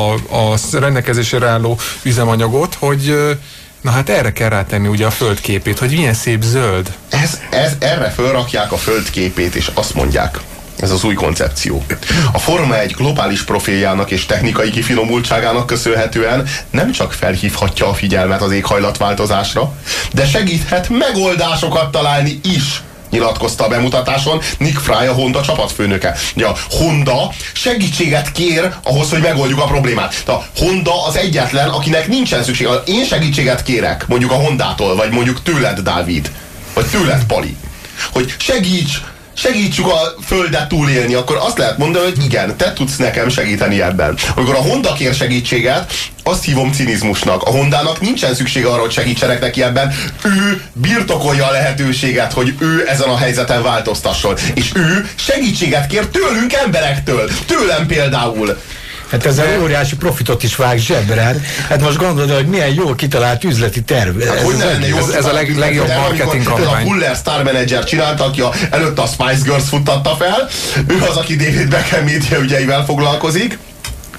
a rendelkezésre álló üzemanyagot, hogy na hát erre kell rátenni ugye a földképét, hogy milyen szép zöld. Erre fölrakják a földképét, és azt mondják, ez az új koncepció. A Forma 1 globális profiljának és technikai kifinomultságának köszönhetően nem csak felhívhatja a figyelmet az éghajlatváltozásra, de segíthet megoldásokat találni is, nyilatkozta a bemutatáson Nick Fry, a Honda csapatfőnöke. A Honda segítséget kér ahhoz, hogy megoldjuk a problémát. A Honda az egyetlen, akinek nincsen szükség. Én segítséget kérek, mondjuk a Hondától, vagy mondjuk tőled, Dávid, vagy tőled, Pali, hogy segítsük a földet túlélni, akkor azt lehet mondani, hogy igen, te tudsz nekem segíteni ebben. Amikor a Honda kér segítséget, azt hívom cinizmusnak. A Hondának nincsen szüksége arra, hogy segítsenek neki ebben. Ő birtokolja a lehetőséget, hogy ő ezen a helyzeten változtasson. És ő segítséget kér tőlünk, emberektől. Tőlem például. Hát ezzel óriási profitot is vág zsebre. Hát most gondolod, hogy milyen jól kitalált üzleti terv. Hát ez a legjobb marketing kampány. A Fuller sztármenedzser csinálta, aki előtt a Spice Girls futtatta fel. Ő az, aki David Beckham média ügyeivel foglalkozik.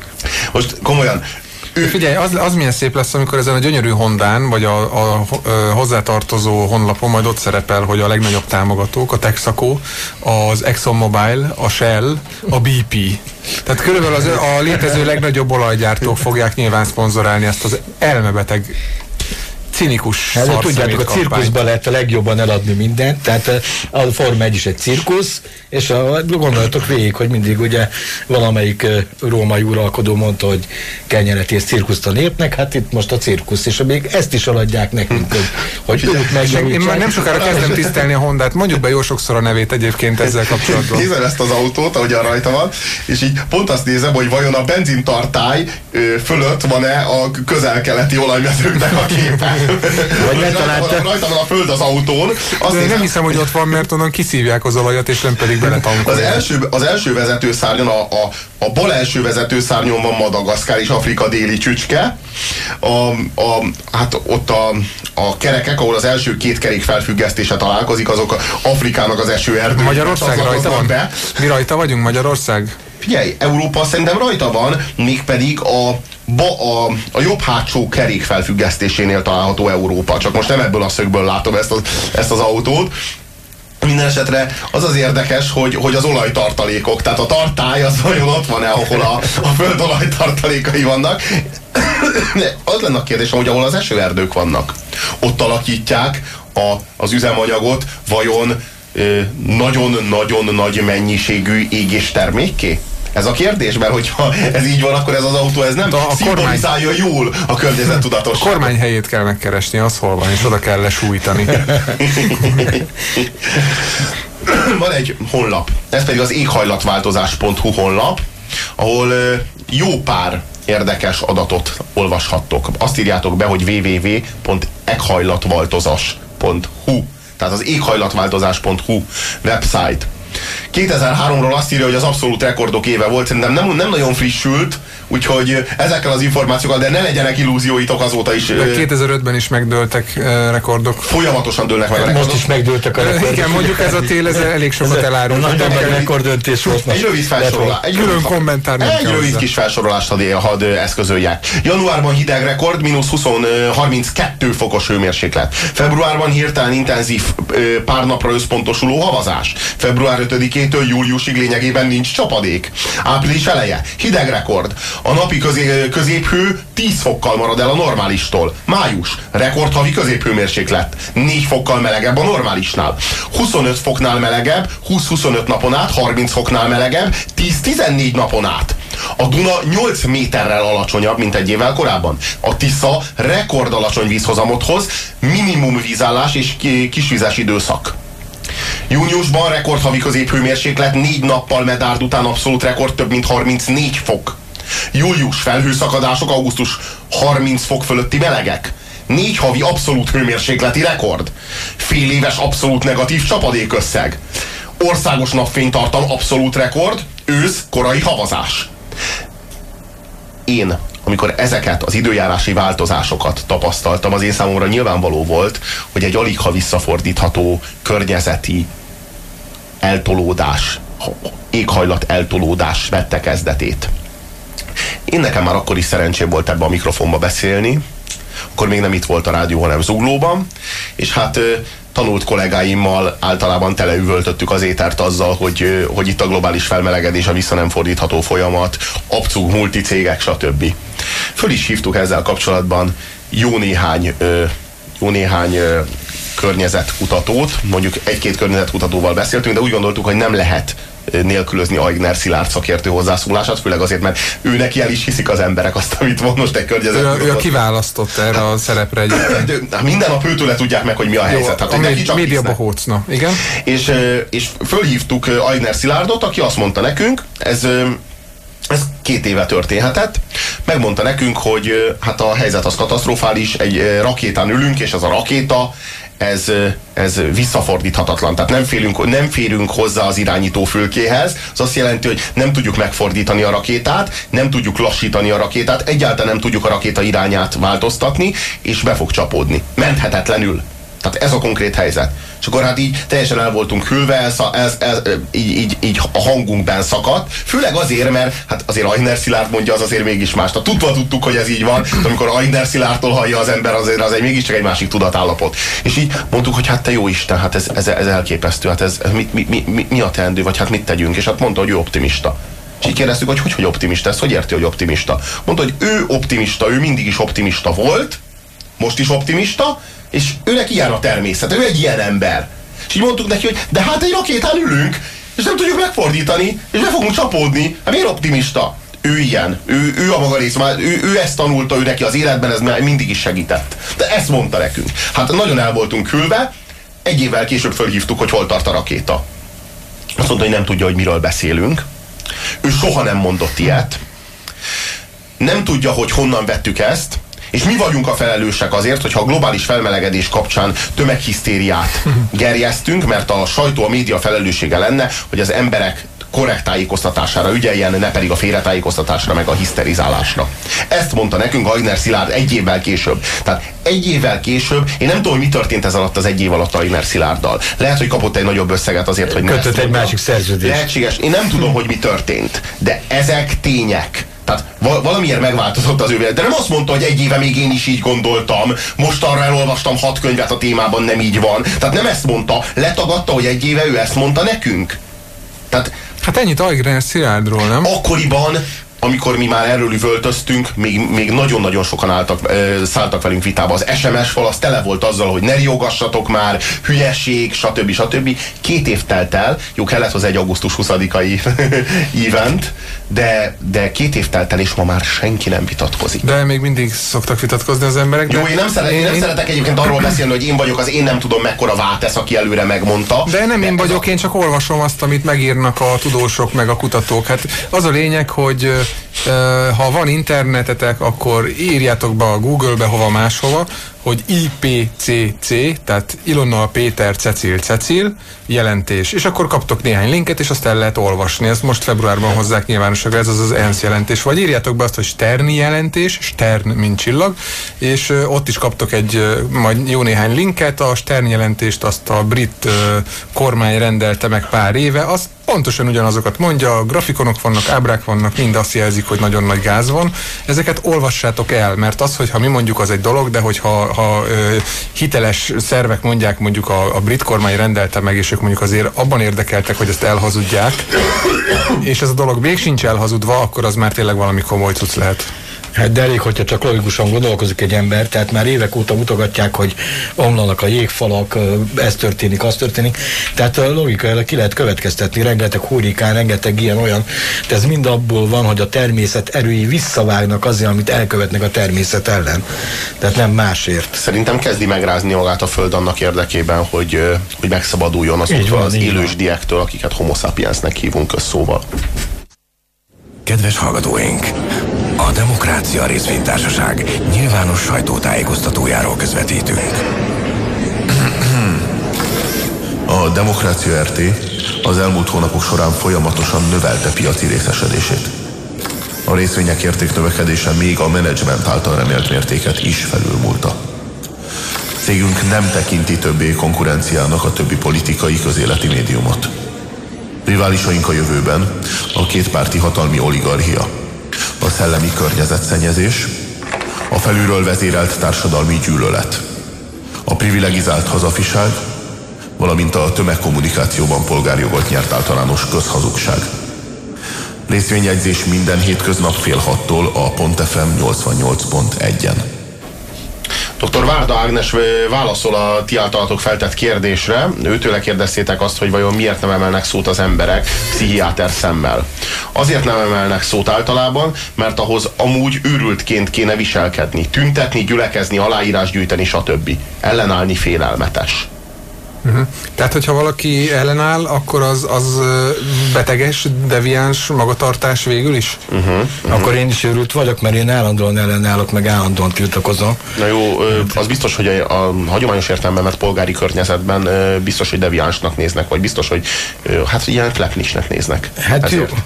Most komolyan. Figyelj, az milyen szép lesz, amikor ezen a gyönyörű Hondán, vagy a hozzátartozó honlapon majd ott szerepel, hogy a legnagyobb támogatók, a Texaco, az ExxonMobil, a Shell, a BP. Tehát körülbelül a létező legnagyobb olajgyártók fogják nyilván szponzorálni ezt az elmebeteg cinikus tudjátok, a cirkuszban lehet a legjobban eladni mindent, tehát a Forma 1 is egy cirkusz, és gondoljatok végig, hogy mindig ugye valamelyik római uralkodó mondta, hogy kenyeret és cirkuszt a népnek, hát itt most a cirkusz, és még ezt is eladják nekünk, hogy ők megjavítsák. Én már nem sokára kezdem tisztelni a Hondát, mondjuk be jó sokszor a nevét egyébként ezzel kapcsolatban. Nézem ezt az autót, ahogyan rajta van, és így pont azt nézem, hogy vajon a benzintartály fölött van-e a közel-keleti olajmezőknek a képe. Rajta van a föld az autón. De én nem hiszem, hogy ott van, mert onnan kiszívják az olajat, és nem pedig beletankolják. Az első vezetőszárnyon, a bal első vezetőszárnyon van Madagaszkár és Afrika déli csücske. Hát ott a kerekek, ahol az első két kerék felfüggesztése találkozik, azok Afrikának az esőerdő. Magyarország rajta van? Mi rajta vagyunk, Magyarország? Figyelj, Európa szerintem rajta van, mégpedig a jobb hátsó kerék felfüggesztésénél található Európa. Csak most nem ebből a szögből látom ezt az autót. Minden esetre az az érdekes, hogy az olajtartalékok, tehát a tartály az vajon ott van-e, ahol a föld olajtartalékai vannak. Az lenne a kérdés, hogy ahol az esőerdők vannak, ott alakítják az üzemanyagot vajon nagyon-nagyon nagy mennyiségű égéstermékké? Ez a kérdés, mert hogyha ez így van, akkor ez az autó ez nem szimbolizálja jól a környezettudatosságot. A kormány helyét kell megkeresni, az hol van, és oda kell lesújtani. Van egy honlap, ez pedig az éghajlatváltozás.hu honlap, ahol jó pár érdekes adatot olvashattok. Azt írjátok be, hogy www.éghajlatváltozás.hu, tehát az éghajlatváltozás.hu website. 2003-ról azt írja, hogy az abszolút rekordok éve volt, szerintem nem nagyon frissült, úgyhogy ezekkel az információkkal, de ne legyenek illúzióitok azóta is. 2005-ben is megdőltek rekordok. Folyamatosan dőlnek meg a rekordok. Most is megdőltek a rekordok. Igen, mondjuk ez a tél, ez elég sokat elárul. Nagyon nagy rekordöntés volt. Egy rövid felsorolás. Egy rövid kis felsorolást hadd eszközöljek. Januárban hideg rekord, -32 fokos hőmérséklet. Februárban hirtelen intenzív pár napra összpontosuló havazás. Február 5-től júliusig lényegében nincs csapadék. Április eleje, hideg rekord. A napi középhő 10 fokkal marad el a normálistól. Május, rekordhavi középhőmérséklet. 4 fokkal melegebb a normálisnál. 25 foknál melegebb, 20-25 napon át, 30 foknál melegebb, 10-14 napon át. A Duna 8 méterrel alacsonyabb, mint egy évvel korábban. A Tisza rekord alacsony vízhozamot hoz, minimum vízállás és kisvizes időszak. Júniusban rekordhavi középhőmérséklet, 4 nappal Medárd után abszolút rekord, több mint 34 fok. Július felhőszakadások, augusztus 30 fok fölötti melegek. 4 havi abszolút hőmérsékleti rekord. Fél éves abszolút negatív csapadékösszeg. Országos napfénytartam abszolút rekord, ősz, korai havazás. Én, amikor ezeket az időjárási változásokat tapasztaltam, az én számomra nyilvánvaló volt, hogy egy aligha visszafordítható környezeti eltolódás, éghajlat eltolódás vette kezdetét. Én nekem már akkor is szerencsém volt ebbe a mikrofonba beszélni, akkor még nem itt volt a rádió, hanem Zuglóban, és hát tanult kollégáimmal általában teleüvöltöttük az étert azzal, hogy itt a globális felmelegedés, a vissza nem fordítható folyamat, abcúg, multicégek, stb. Föl is hívtuk ezzel kapcsolatban jó néhány környezetkutatót, mondjuk egy-két környezetkutatóval beszéltünk, de úgy gondoltuk, hogy nem lehet nélkülözni Aigner Szilárd szakértő hozzászólását, főleg azért, mert ő neki el is hiszik az emberek azt, amit van most egy környezetkutató. Ő a kiválasztott erre a szerepre egyébként. Minden nap őtől tudják meg, hogy mi a helyzet. Hát, a média bohócna, igen. És fölhívtuk Aigner Szilárdot, aki azt mondta nekünk, ez 2 éve történhetett, megmondta nekünk, hogy hát a helyzet az katasztrofális, egy rakétán ülünk, és ez a rakéta, ez visszafordíthatatlan. Tehát nem férünk hozzá az irányító fülkéhez. Ez azt jelenti, hogy nem tudjuk megfordítani a rakétát, nem tudjuk lassítani a rakétát, egyáltalán nem tudjuk a rakéta irányát változtatni, és be fog csapódni. Menthetetlenül. Tehát ez a konkrét helyzet. És akkor hát így teljesen el voltunk hűlve, így a hangunkban szakadt, főleg azért, mert hát azért Aigner Szilárd mondja, az azért mégis más. Tudva tudtuk, hogy ez így van, de amikor Aigner Szilárdtól hallja az ember, azért az mégiscsak egy másik tudatállapot. És így mondtuk, hogy hát te jó Isten, hát ez elképesztő, hát ez mi a teendő, vagy hát mit tegyünk? És hát mondta, hogy ő optimista. És így kérdeztük, hogy optimista, ezt hogy érti, hogy optimista? Mondta, hogy ő optimista, ő mindig is optimista volt, most is optimista, és őnek ilyen a természet, ő egy ilyen ember. És így mondtuk neki, hogy de hát egy rakétán ülünk, és nem tudjuk megfordítani, és be fogunk csapódni. Hát miért optimista? Ő ilyen, ő a maga részben, ő ezt tanulta, ő neki az életben, ez mindig is segített. De ezt mondta nekünk. Hát nagyon el voltunk külve, egy évvel később fölhívtuk, hogy hol tart a rakéta. Azt mondta, hogy nem tudja, hogy miről beszélünk. Ő soha nem mondott ilyet. Nem tudja, hogy honnan vettük ezt, és mi vagyunk a felelősek azért, hogyha a globális felmelegedés kapcsán tömeghisztériát gerjesztünk, mert a sajtó, a média felelőssége lenne, hogy az emberek korrekt tájékoztatására ügyeljen, ne pedig a félretájékoztatásra, meg a hiszterizálásra. Ezt mondta nekünk Aigner Szilárd egy évvel később. Tehát egy évvel később, én nem tudom, hogy mi történt ez alatt az egy év alatt Aigner Szilárddal. Lehet, hogy kapott egy nagyobb összeget azért, hogy kötött egy másik szerződést. Lehetséges. Én nem tudom, hogy mi történt, de ezek tények. Tehát valamiért megváltozott az ő vélemény. De nem azt mondta, hogy egy éve még én is így gondoltam, most arra elolvastam 6 könyvet a témában, nem így van. Tehát nem ezt mondta, letagadta, hogy egy éve ő ezt mondta nekünk. Tehát hát ennyit Aigner Szilárdról, nem? Akkoriban, amikor mi már erről üvöltöztünk, még nagyon-nagyon sokan szálltak velünk vitába. Az SMS fal az tele volt azzal, hogy ne riogassatok már, hülyeség, stb. 2 év telt el, jó, kellett hozzá egy augusztus 20-ai event, de 2 év telt el, és ma már senki nem vitatkozik. De még mindig szoktak vitatkozni az emberek. Jó, én nem szeretek egyébként arról beszélni, hogy én vagyok az én nem tudom mekkora Vátesz, aki előre megmondta. De nem én vagyok, én csak olvasom azt, amit megírnak a tudósok, meg a kutatók. Hát az a lényeg, hogy ha van internetetek, akkor írjátok be a Google-be, hova máshova, hogy IPCC, tehát Ilona Péter Cecil jelentés, és akkor kaptok néhány linket, és azt el lehet olvasni. Ezt most februárban hozzák nyilvánosságra, ez az ENSZ jelentés. Vagy írjátok be azt, hogy Sterni jelentés, Stern, mint csillag, és ott is kaptok majd jó néhány linket. A Stern jelentést azt a brit kormány rendelte meg pár éve, azt pontosan ugyanazokat mondja, grafikonok vannak, ábrák vannak, mind azt jelzik, hogy nagyon nagy gáz van. Ezeket olvassátok el, mert az, hogyha mi mondjuk, az egy dolog, de hogyha hiteles szervek mondják, mondjuk a brit kormány rendelte meg, és ők mondjuk azért abban érdekeltek, hogy ezt elhazudják, és ez a dolog még sincs elhazudva, akkor az már tényleg valami komoly cucc lehet. Hát de elég, hogyha csak logikusan gondolkozik egy ember, tehát már évek óta mutogatják, hogy omlanak a jégfalak, ez történik, az történik. Tehát a logikailag ki lehet következtetni, rengeteg hurrikán, rengeteg ilyen-olyan, de ez mind abból van, hogy a természet erői visszavágnak azért, amit elkövetnek a természet ellen. Tehát nem másért. Szerintem kezdi megrázni magát a Föld annak érdekében, hogy megszabaduljon az élősdiektől, akiket homo sapiensnek hívunk közszóval. Kedves hallgatóink! A Demokrácia Részvénytársaság nyilvános sajtótájékoztatójáról közvetítünk. A Demokrácia RT az elmúlt hónapok során folyamatosan növelte piaci részesedését. A részvények értéknövekedése még a menedzsment által remélt mértéket is felülmúlta. Cégünk nem tekinti többé konkurenciának a többi politikai közéleti médiumot. Riválisaink a jövőben a kétpárti hatalmi oligarchia, a szellemi környezetszennyezés, a felülről vezérelt társadalmi gyűlölet, a privilegizált hazafiság, valamint a tömegkommunikációban polgárjogot nyert általános közhazugság. Részvényjegyzés minden hétköznap fél 6-tól a .fm 88.1-en. Dr. Várda Ágnes válaszol a ti általatok feltett kérdésre. Őtőle kérdeztétek azt, hogy vajon miért nem emelnek szót az emberek pszichiáter szemmel. Azért nem emelnek szót általában, mert ahhoz amúgy őrültként kéne viselkedni, tüntetni, gyülekezni, aláírás gyűjteni, stb. Ellenállni félelmetes. Tehát, hogyha valaki ellenáll, akkor az beteges, deviáns magatartás végül is? Akkor én is őrült vagyok, mert én állandóan ellenállok, meg állandóan tiltakozom. Na jó, az biztos, hogy a hagyományos értelemben, mert polgári környezetben biztos, hogy deviánsnak néznek, vagy biztos, hogy hát ilyen klepnisnek néznek. Hát jó.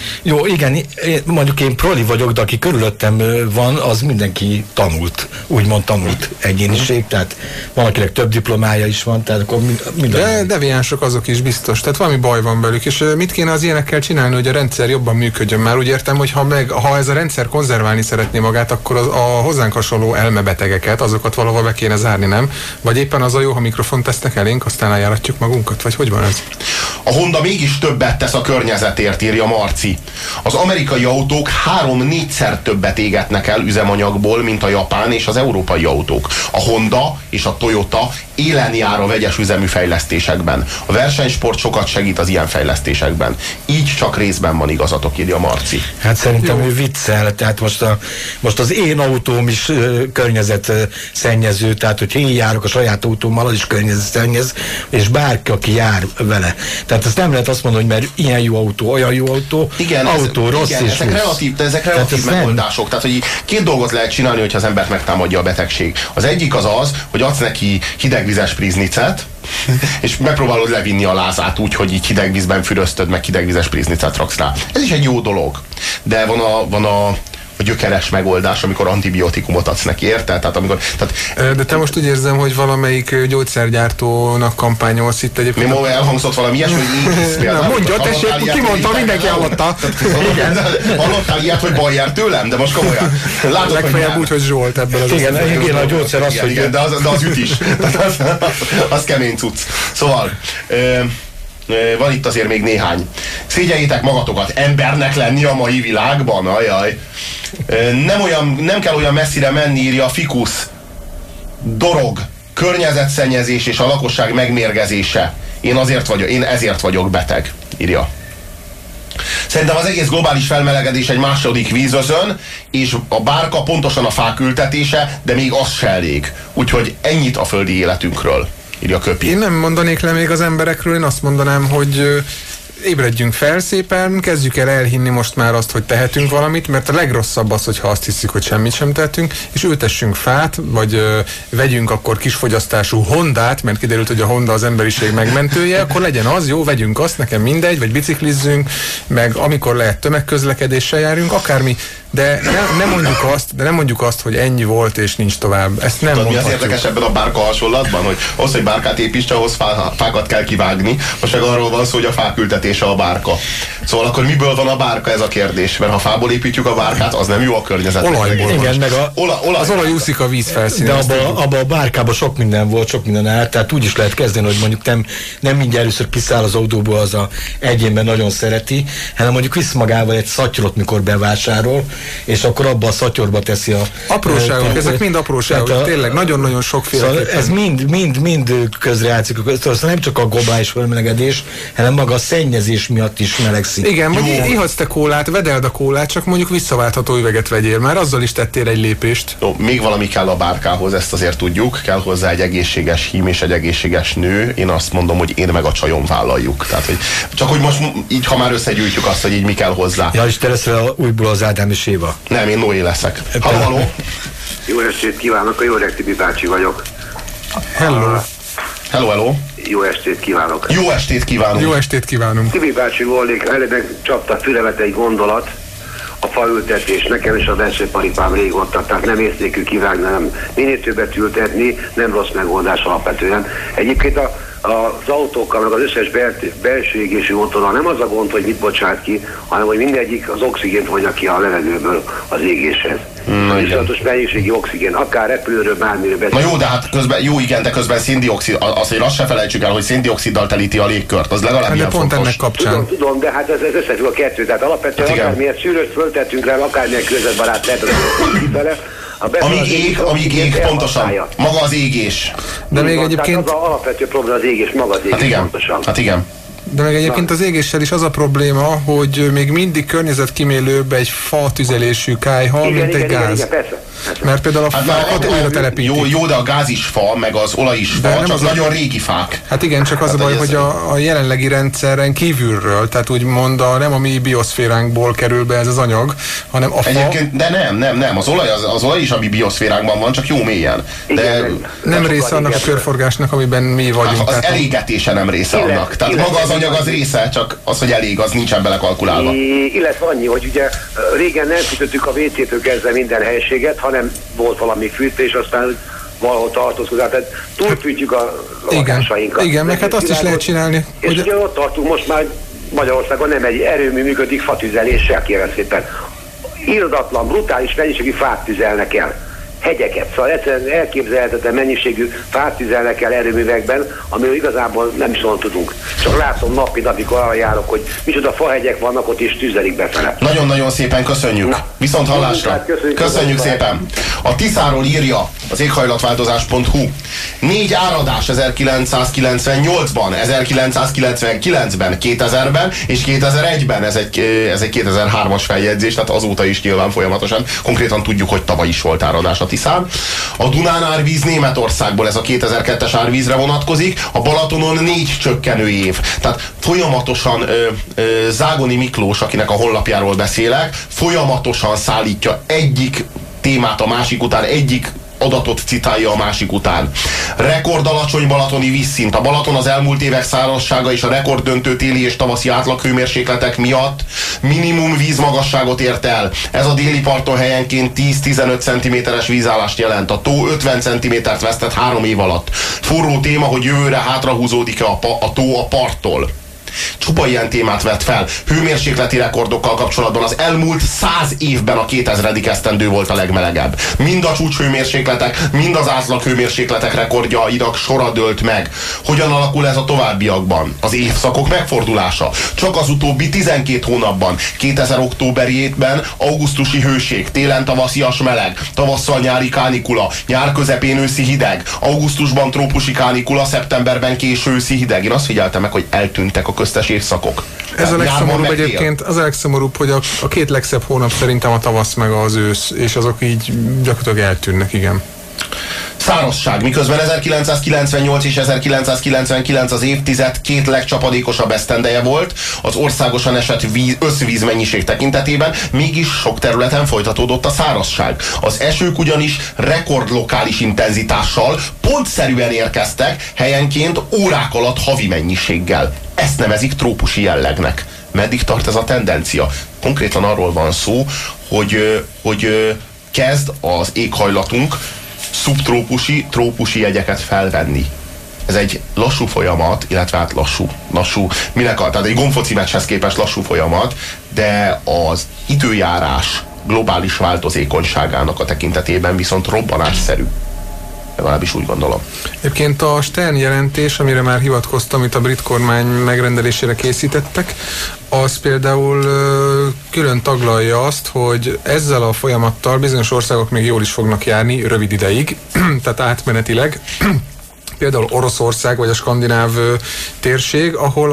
Jó, igen, mondjuk én proli vagyok, de aki körülöttem van, az mindenki tanult, úgymond tanult egyéniség, tehát van, akinek több diplomája is van, tehát akkor minden. De deviánsok azok is biztos, tehát valami baj van velük, és mit kéne az ilyenekkel csinálni, hogy a rendszer jobban működjön? Már úgy értem, hogy ha ez a rendszer konzerválni szeretné magát, akkor a hozzánk hasonló elmebetegeket, azokat valahol be kéne zárni, nem? Vagy éppen az a jó, ha mikrofont tesznek elénk, aztán eljáratjuk magunkat, vagy hogy van ez? A Honda mégis többet tesz a környezetért, írja Marci. Az amerikai autók 3-4-szer többet égetnek el üzemanyagból, mint a japán és az európai autók. A Honda és a Toyota élen jár a vegyes üzemű fejlesztésekben. A versenysport sokat segít az ilyen fejlesztésekben. Így csak részben van igazatok, írja Marci. Hát szerintem ő viccel, tehát most az én autóm is környezetszennyező, tehát hogy én járok a saját autómmal, az is környezetszennyez, és bárki, aki jár vele. Tehát ezt nem lehet azt mondani, hogy mert ilyen jó autó, olyan jó autó, igen, autó rossz és ezek relatív megoldások. Tehát, hogy két dolgot lehet csinálni, hogyha az embert megtámadja a betegség. Az egyik az, hogy adsz neki hidegvizes priznicet, és megpróbálod levinni a lázát úgy, hogy így hidegvízben füröztöd, meg hidegvizes priznicet raksz rá. Ez is egy jó dolog. De van a gyökeres megoldás, amikor antibiotikumot adsz neki, érted? De te most úgy érzem, hogy valamelyik gyógyszergyártónak kampányolsz itt egyébként. Mi elhangzott valami ilyesmi, hogy így például. Mondja, tessék, kimondta, mindenki hallotta. Hallottál ilyet, hogy Bayer tőlem? De most komolyan. Látod, legfeljebb úgy, hogy Zsolt ebből az igen, a gyógyszer az, hogy... Igen, de az üt is. Az kemény cucc. Szóval... van itt azért még néhány. Szégyeljétek magatokat, embernek lenni a mai világban, ajaj. Nem kell olyan messzire menni, írja a Fikusz. Dorog, környezetszennyezés és a lakosság megmérgezése. Én ezért vagyok beteg, írja. Szerintem az egész globális felmelegedés egy második vízözön, és a bárka pontosan a fák ültetése, de még az se elég. Úgyhogy ennyit a földi életünkről, írja Köpi. Én nem mondanék le még az emberekről, én azt mondanám, hogy ébredjünk fel szépen, kezdjük el elhinni most már azt, hogy tehetünk valamit, mert a legrosszabb az, hogyha azt hiszük, hogy semmit sem tehetünk, és ültessünk fát, vagy vegyünk akkor kisfogyasztású Hondát, mert kiderült, hogy a Honda az emberiség megmentője, akkor legyen az, jó, vegyünk azt, nekem mindegy, vagy biciklizzünk, meg amikor lehet tömegközlekedéssel járjunk, akármi, de nem mondjuk azt, hogy ennyi volt és nincs tovább. Ezt nem mondhatjuk. Mi az érdekes ebben a bárka hasonlatban, hogy ahhoz, hogy bárkát építs, ahhoz fákat kell kivágni. Most meg arról van szó, hogy a fák ültetése a bárka. Szóval akkor miből van a bárka, ez a kérdés? Mert ha fából építjük a bárkát, az nem jó a környezetnek. Olajból. Igen, meg az olaj úszik a víz felszínén. De abban a bárkában sok minden volt, sok minden állt, tehát úgy is lehet kezdeni, hogy mondjuk nem mindjárt először kiszáll az autóból, az a egyénben nagyon szereti, hanem mondjuk visz magával egy szatyrot, mikor bevásárol, és akkor abba a szatyorba teszi a... Apróságok, ezek mind apróságok, tényleg nagyon-nagyon sokféle. Szóval ez mind közrejátszik, szóval nem csak a globális felmelegedés, hanem maga a szennyezés miatt is melegszik. Igen, vagy ihatsz te kólát, vedd el a kólát, csak mondjuk visszaváltható üveget vegyél, már azzal is tettél egy lépést. Jó, még valami kell a bárkához, ezt azért tudjuk, kell hozzá egy egészséges hím és egy egészséges nő. Én azt mondom, hogy én meg a csajom vállaljuk. Tehát, hogy csak hogy most így, ha már összegyűjtjük azt, hogy így mi kell hozzá. Ja, és te leszel újból az Ádám és Éva. Nem, én Noé leszek. Halló? Jó estét kívánok, a Jó öreg Tibi bácsi vagyok. Hello. Hello. Jó estét kívánok. Jó estét kívánunk. Jó estét kívánunk. Tibi bácsi volnék, eredetileg csapta fülemet egy gondolat, a faültetés. Nekem is a veszőparipám régóta, tehát nem észnékű kivágni, nem minél többet ültetni, nem rossz megoldás alapvetően. Egyébként az autókkal, meg az összes belső égésű motorral nem az a gond, hogy mit bocsát ki, hanem hogy mindegyik az oxigént vonja ki a levegőből az égéshez. A viszonyatos mennyiségi oxigén, akár repülőről, bármiről beszél. Na jó, de hát közben széndioxid, azért azt se felejtsük el, hogy széndioxiddal telíti a légkört, az legalább ilyen fontos. Ennek kapcsán. Tudom, de hát ez összefügg a kettő, tehát alapvetően hát akármilyen szűrőt föltettünk rá, akármilyen környezetbarát lehet az amíg ég, pontosan. Maga az égés. De még egyébként... Az alapvető probléma az égés, maga az égés pontosan. Hát igen. De meg egyébként az égéssel is az a probléma, hogy még mindig környezetkímélőbb egy fa tüzelésű kályha, mint egy gáz. Igen, persze. Mert például a fákat újra telepítik. Jó, de a gáz is fa, meg az olaj is fa, csak nagyon régi fák. Hát igen, csak az a baj, hogy a jelenlegi rendszeren kívülről, tehát úgymond nem a mi bioszféránkból kerül be ez az anyag, hanem a fa... Egyébként, de nem, az olaj is a mi bioszféránkban van, csak jó mélyen. De nem része annak a körforgásnak, amiben mi vagyunk. Az elégetése nem része annak. Tehát maga az anyag az része, csak az, hogy elég, az nincsen belekalkulálva. Illetve annyi, hogy ugye régen nem fűtöttük a WC-től kezdve minden helységet, hanem volt valami fűtés, aztán valahol tartózkodás, tehát túlfűtjük a lakásainkat. Igen, meg hát azt is lehet csinálni. És hogy... ugye ott tartunk, most már Magyarországon nem egy erőmű működik fatüzeléssel, kérem szépen. Irdatlan, brutális mennyiségű fát tüzelnek el. Hegyeket, szóval egyszerűen elképzelhetetlen mennyiségű fát tüzelnek el erőművekben, amiről igazából nem is olyan tudunk. Csak látom napig, arra járok, hogy micsoda fahegyek vannak, ott is tüzelik befele. Nagyon-nagyon szépen köszönjük. Viszont hallásra. Köszönjük szépen. A Tiszáról írja az éghajlatváltozás.hu. 4 áradás 1998-ban, 1999-ben, 2000-ben és 2001-ben. Ez egy 2003-as feljegyzés, tehát azóta is nyilván folyamatosan. Konkrétan tudjuk, hogy tavaly is volt áradás a Tiszán. A Dunán árvíz Németországból, ez a 2002-es árvízre vonatkozik. A Balatonon 4 csökkenő év. Tehát folyamatosan Zágoni Miklós, akinek a honlapjáról beszélek, folyamatosan szállítja egyik témát a másik után, egyik adatot citálja a másik után. Rekord alacsony balatoni vízszint. A Balaton az elmúlt évek szárazsága és a rekorddöntő téli és tavaszi átlaghőmérsékletek miatt minimum vízmagasságot ért el. Ez a déli parton helyenként 10-15 cm-es vízállást jelent. A tó 50 cm-t vesztett 3 év alatt. Forró téma, hogy jövőre hátrahúzódik-e a tó a parttól. Csupa ilyen témát vett fel. Hőmérsékleti rekordokkal kapcsolatban az elmúlt 100 évben a 2000. esztendő volt a legmelegebb. Mind a csúcshőmérsékletek, mind az átlaghőmérsékletek rekordjainak sora dőlt meg. Hogyan alakul ez a továbbiakban? Az évszakok megfordulása. Csak az utóbbi 12 hónapban, 2000 októberében augusztusi hőség, télen tavaszias meleg, tavasszal nyári kánikula, nyár közepén őszi hideg, augusztusban trópusi kánikula, szeptemberben késő őszi hideg. Én azt figyeltem meg, hogy eltűntek a köztes évszakok. Ez a legszomorúbb egyébként, az a legszomorúbb, hogy a 2 legszebb hónap szerintem a tavasz meg az ősz, és azok így gyakorlatilag eltűnnek, igen. Szárazság. Miközben 1998 és 1999 az évtized 2 legcsapadékosabb esztendeje volt az országosan esett összvízmennyiség tekintetében, mégis sok területen folytatódott a szárazság. Az esők ugyanis rekordlokális intenzitással pontszerűen érkeztek, helyenként órák alatt havi mennyiséggel. Ezt nevezik trópusi jellegnek. Meddig tart ez a tendencia? Konkrétan arról van szó, hogy kezd az éghajlatunk szubtrópusi, trópusi jegyeket felvenni. Ez egy lassú folyamat, illetve hát lassú, tehát egy gombfoci meccshez képest lassú folyamat, de az időjárás globális változékonyságának a tekintetében viszont robbanásszerű. Legalábbis úgy gondolom. Egyébként a Stern jelentés, amire már hivatkoztam, amit a brit kormány megrendelésére készítettek, az például külön taglalja azt, hogy ezzel a folyamattal bizonyos országok még jól is fognak járni rövid ideig, tehát átmenetileg. Például Oroszország vagy a skandináv térség, ahol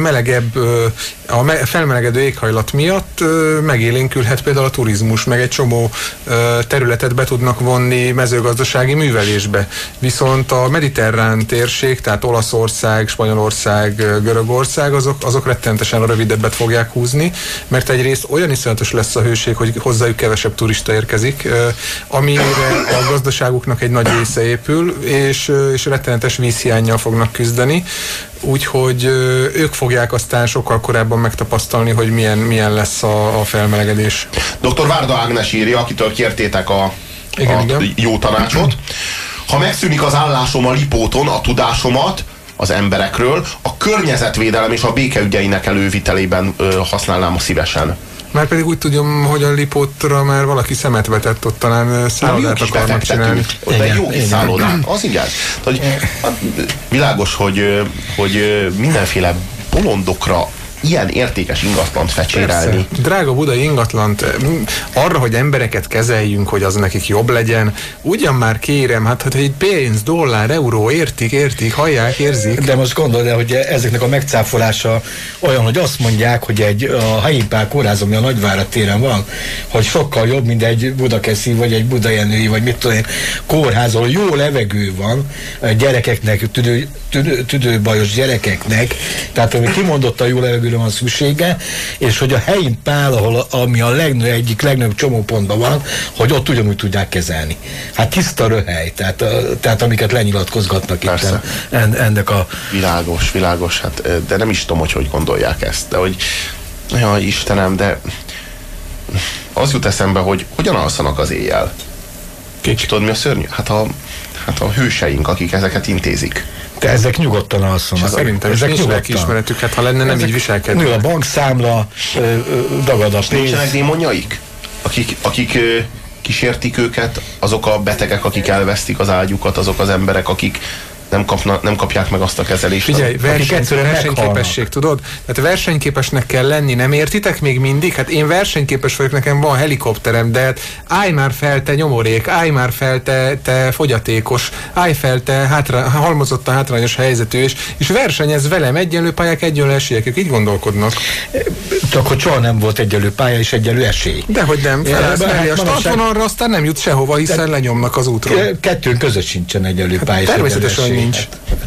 a felmelegedő éghajlat miatt megélénkülhet például a turizmus, meg egy csomó területet be tudnak vonni mezőgazdasági művelésbe. Viszont a mediterrán térség, tehát Olaszország, Spanyolország, Görögország, azok rettenetesen a rövidebbet fogják húzni, mert egyrészt olyan iszonyatos lesz a hőség, hogy hozzájuk kevesebb turista érkezik, amire a gazdaságuknak egy nagy része épül, és rettenetes vízhiánnyal fognak küzdeni, úgyhogy ők fogják aztán sokkal korábban megtapasztalni, hogy milyen lesz a felmelegedés. Dr. Várda Ágnes írja, akitől kértétek a jó tanácsot. Ha megszűnik az állásom a Lipóton, a tudásomat az emberekről, a környezetvédelem és a békeügyeinek elővitelében használnám szívesen. Már pedig úgy tudom, hogy a Lipótra már valaki szemet vetett, ott talán szállodát akarnak csinálni. Ott egy jó kis szállodát. Az igaz. Világos, hogy mindenféle bolondokra ilyen értékes ingatlant fecsérelni. Persze. Drága budai ingatlant arra, hogy embereket kezeljünk, hogy az nekik jobb legyen, ugyan már kérem, hát hogy egy pénz, dollár, euró, értik, hallják, érzik. De most gondold el, hogy ezeknek a megcáfolása olyan, hogy azt mondják, hogy a Helyipál kórház, ami a Nagyvárad téren van, hogy sokkal jobb, mint egy Budakeszi, vagy egy Budajenői, vagy mit tudom én, kórház, ahol jó levegő van gyerekeknek, tüdőbajos gyerekeknek, tehát ami kimondottan jó levegőre van szüksége, és hogy a Helyipál, ami a egyik legnagyobb csomópontban van, hogy ott ugyanúgy tudják kezelni. Hát tiszta röhely, tehát amiket lenyilatkozgatnak itt ennek a... Világos, hát, de nem is tudom, hogy gondolják ezt, de hogy jaj, Istenem, de az jut eszembe, hogy hogyan alszanak az éjjel. Tudod, mi a szörnyű? Hát a hőseink, akik ezeket intézik. De ezek nyugodtan alszanak. Szerintem ezek nincs lelkiismeretük, hát ha lenne, nem így viselkednek. Nő a bankszámla, dagad a pénz. Nincsenek démonjaik? Akik kísértik őket, azok a betegek, akik elvesztik az ágyukat, azok az emberek, akik nem kapják meg azt a kezelést. Figyelj, versenyképesség, tudod? Tehát versenyképesnek kell lenni, nem értitek még mindig? Hát én versenyképes vagyok, nekem van helikopterem, de hát állj már fel, te nyomorék, állj már fel, te fogyatékos, állj fel, te halmozottan hátrányos helyzetű, és versenyez velem, egyenlő pályák, egyenlő esélyek, ők így gondolkodnak. Csak hogy soha nem volt egyenlő pálya és egyenlő esély. Dehogy nem, felelsz a startvonalra, aztán nem jut sehova, hiszen lenyomnak az útról. Kettőn között sincsen egyenlő pálya. Természetesen nincs.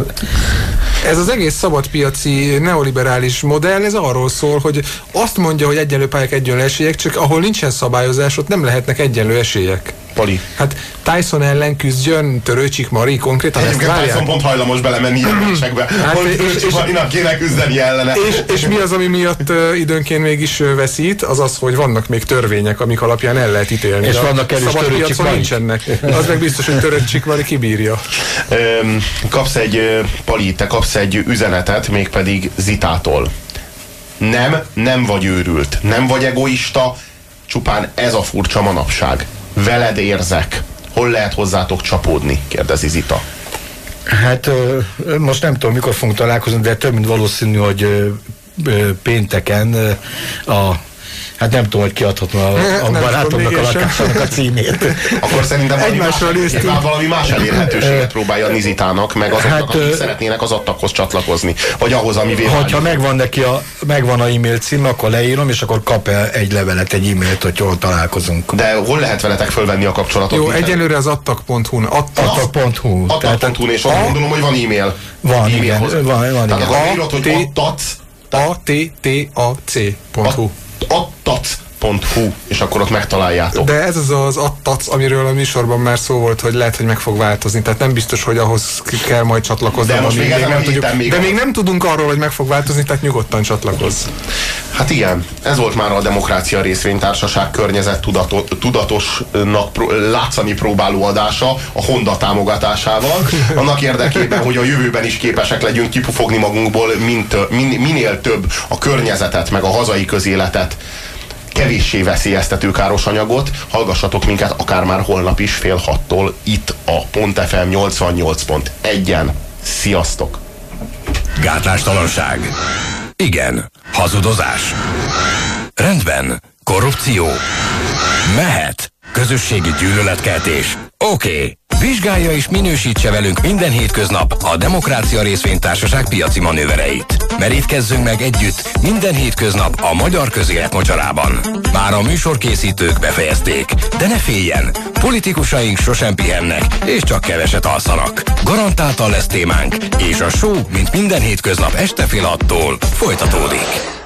Ez az egész szabadpiaci neoliberális modell, ez arról szól, hogy azt mondja, hogy egyenlő pályák, egyenlő esélyek, csak ahol nincsen szabályozás, ott nem lehetnek egyenlő esélyek. Pali. Hát Tyson ellen küzdjön Törőcsik Mari konkrétan. Egyébként Tyson pont hajlamos belemenni ilyen meccsekbe. Törőcsik Marinak kéne küzdeni ellene. És mi az, ami miatt időnként mégis veszít? Az, hogy vannak még törvények, amik alapján el lehet ítélni. És vannak erős Törőcsik Mari. Nincsenek. Az meg biztos, hogy Törőcsik Mari kibírja. Te kapsz egy üzenetet, mégpedig Zitától. Nem vagy őrült, nem vagy egoista, csupán ez a furcsa manapság. Veled érzek. Hol lehet hozzátok csapódni? Kérdezi Zita. Hát most nem tudom, mikor fogunk találkozni, de több mint valószínű, hogy pénteken hát nem tudom, hogy kiadhatom a barátomnak a lakásának a címét. Akkor szerintem valami más elérhetőséget próbálja adni Zitának, meg azoknak, akik szeretnének az adtakhoz csatlakozni. Vagy ahhoz, amivé válik. Ha megvan a e-mail cím, akkor leírom, és akkor kap egy levelet, egy e-mailt, hogy hol találkozunk. De hol lehet veletek fölvenni a kapcsolatot? Jó, egyelőre az attak.hu-n. Attak.hu. Attak.hu-n, és azt gondolom, hogy van e-mail. Van, igen. Tehát akkor írod, hogy attac.hu. attac.hu, és akkor ott megtaláljátok. De ez az attac, amiről a műsorban már szó volt, hogy lehet, hogy meg fog változni. Tehát nem biztos, hogy ahhoz kell majd csatlakozni. De most még nem tudjuk. De még nem tudunk arról, hogy meg fog változni, tehát nyugodtan csatlakozz. Hát igen, ez volt már a Demokrácia Részvénytársaság környezet tudatosnak látszani próbáló adása a Honda támogatásával. Annak érdekében, hogy a jövőben is képesek legyünk kipufogni magunkból minél több a környezetet, meg a hazai közéletet kevéssé veszélyeztető káros anyagot. Hallgassatok minket akár már holnap is 5:30 itt a Pont FM 88.1-en. Sziasztok! Gátlástalanság. Igen. Hazudozás. Rendben. Korrupció. Mehet. Közösségi gyűlöletkeltés. Oké. Vizsgálja és minősítse velünk minden hétköznap a Demokrácia Részvénytársaság piaci manővereit. Merítkezzünk meg együtt minden hétköznap a magyar közélet mocsarában. Már a műsorkészítők befejezték, de ne féljen, politikusaink sosem pihennek, és csak keveset alszanak. Garantáltan lesz témánk, és a show, mint minden hétköznap este fél 6-tól folytatódik.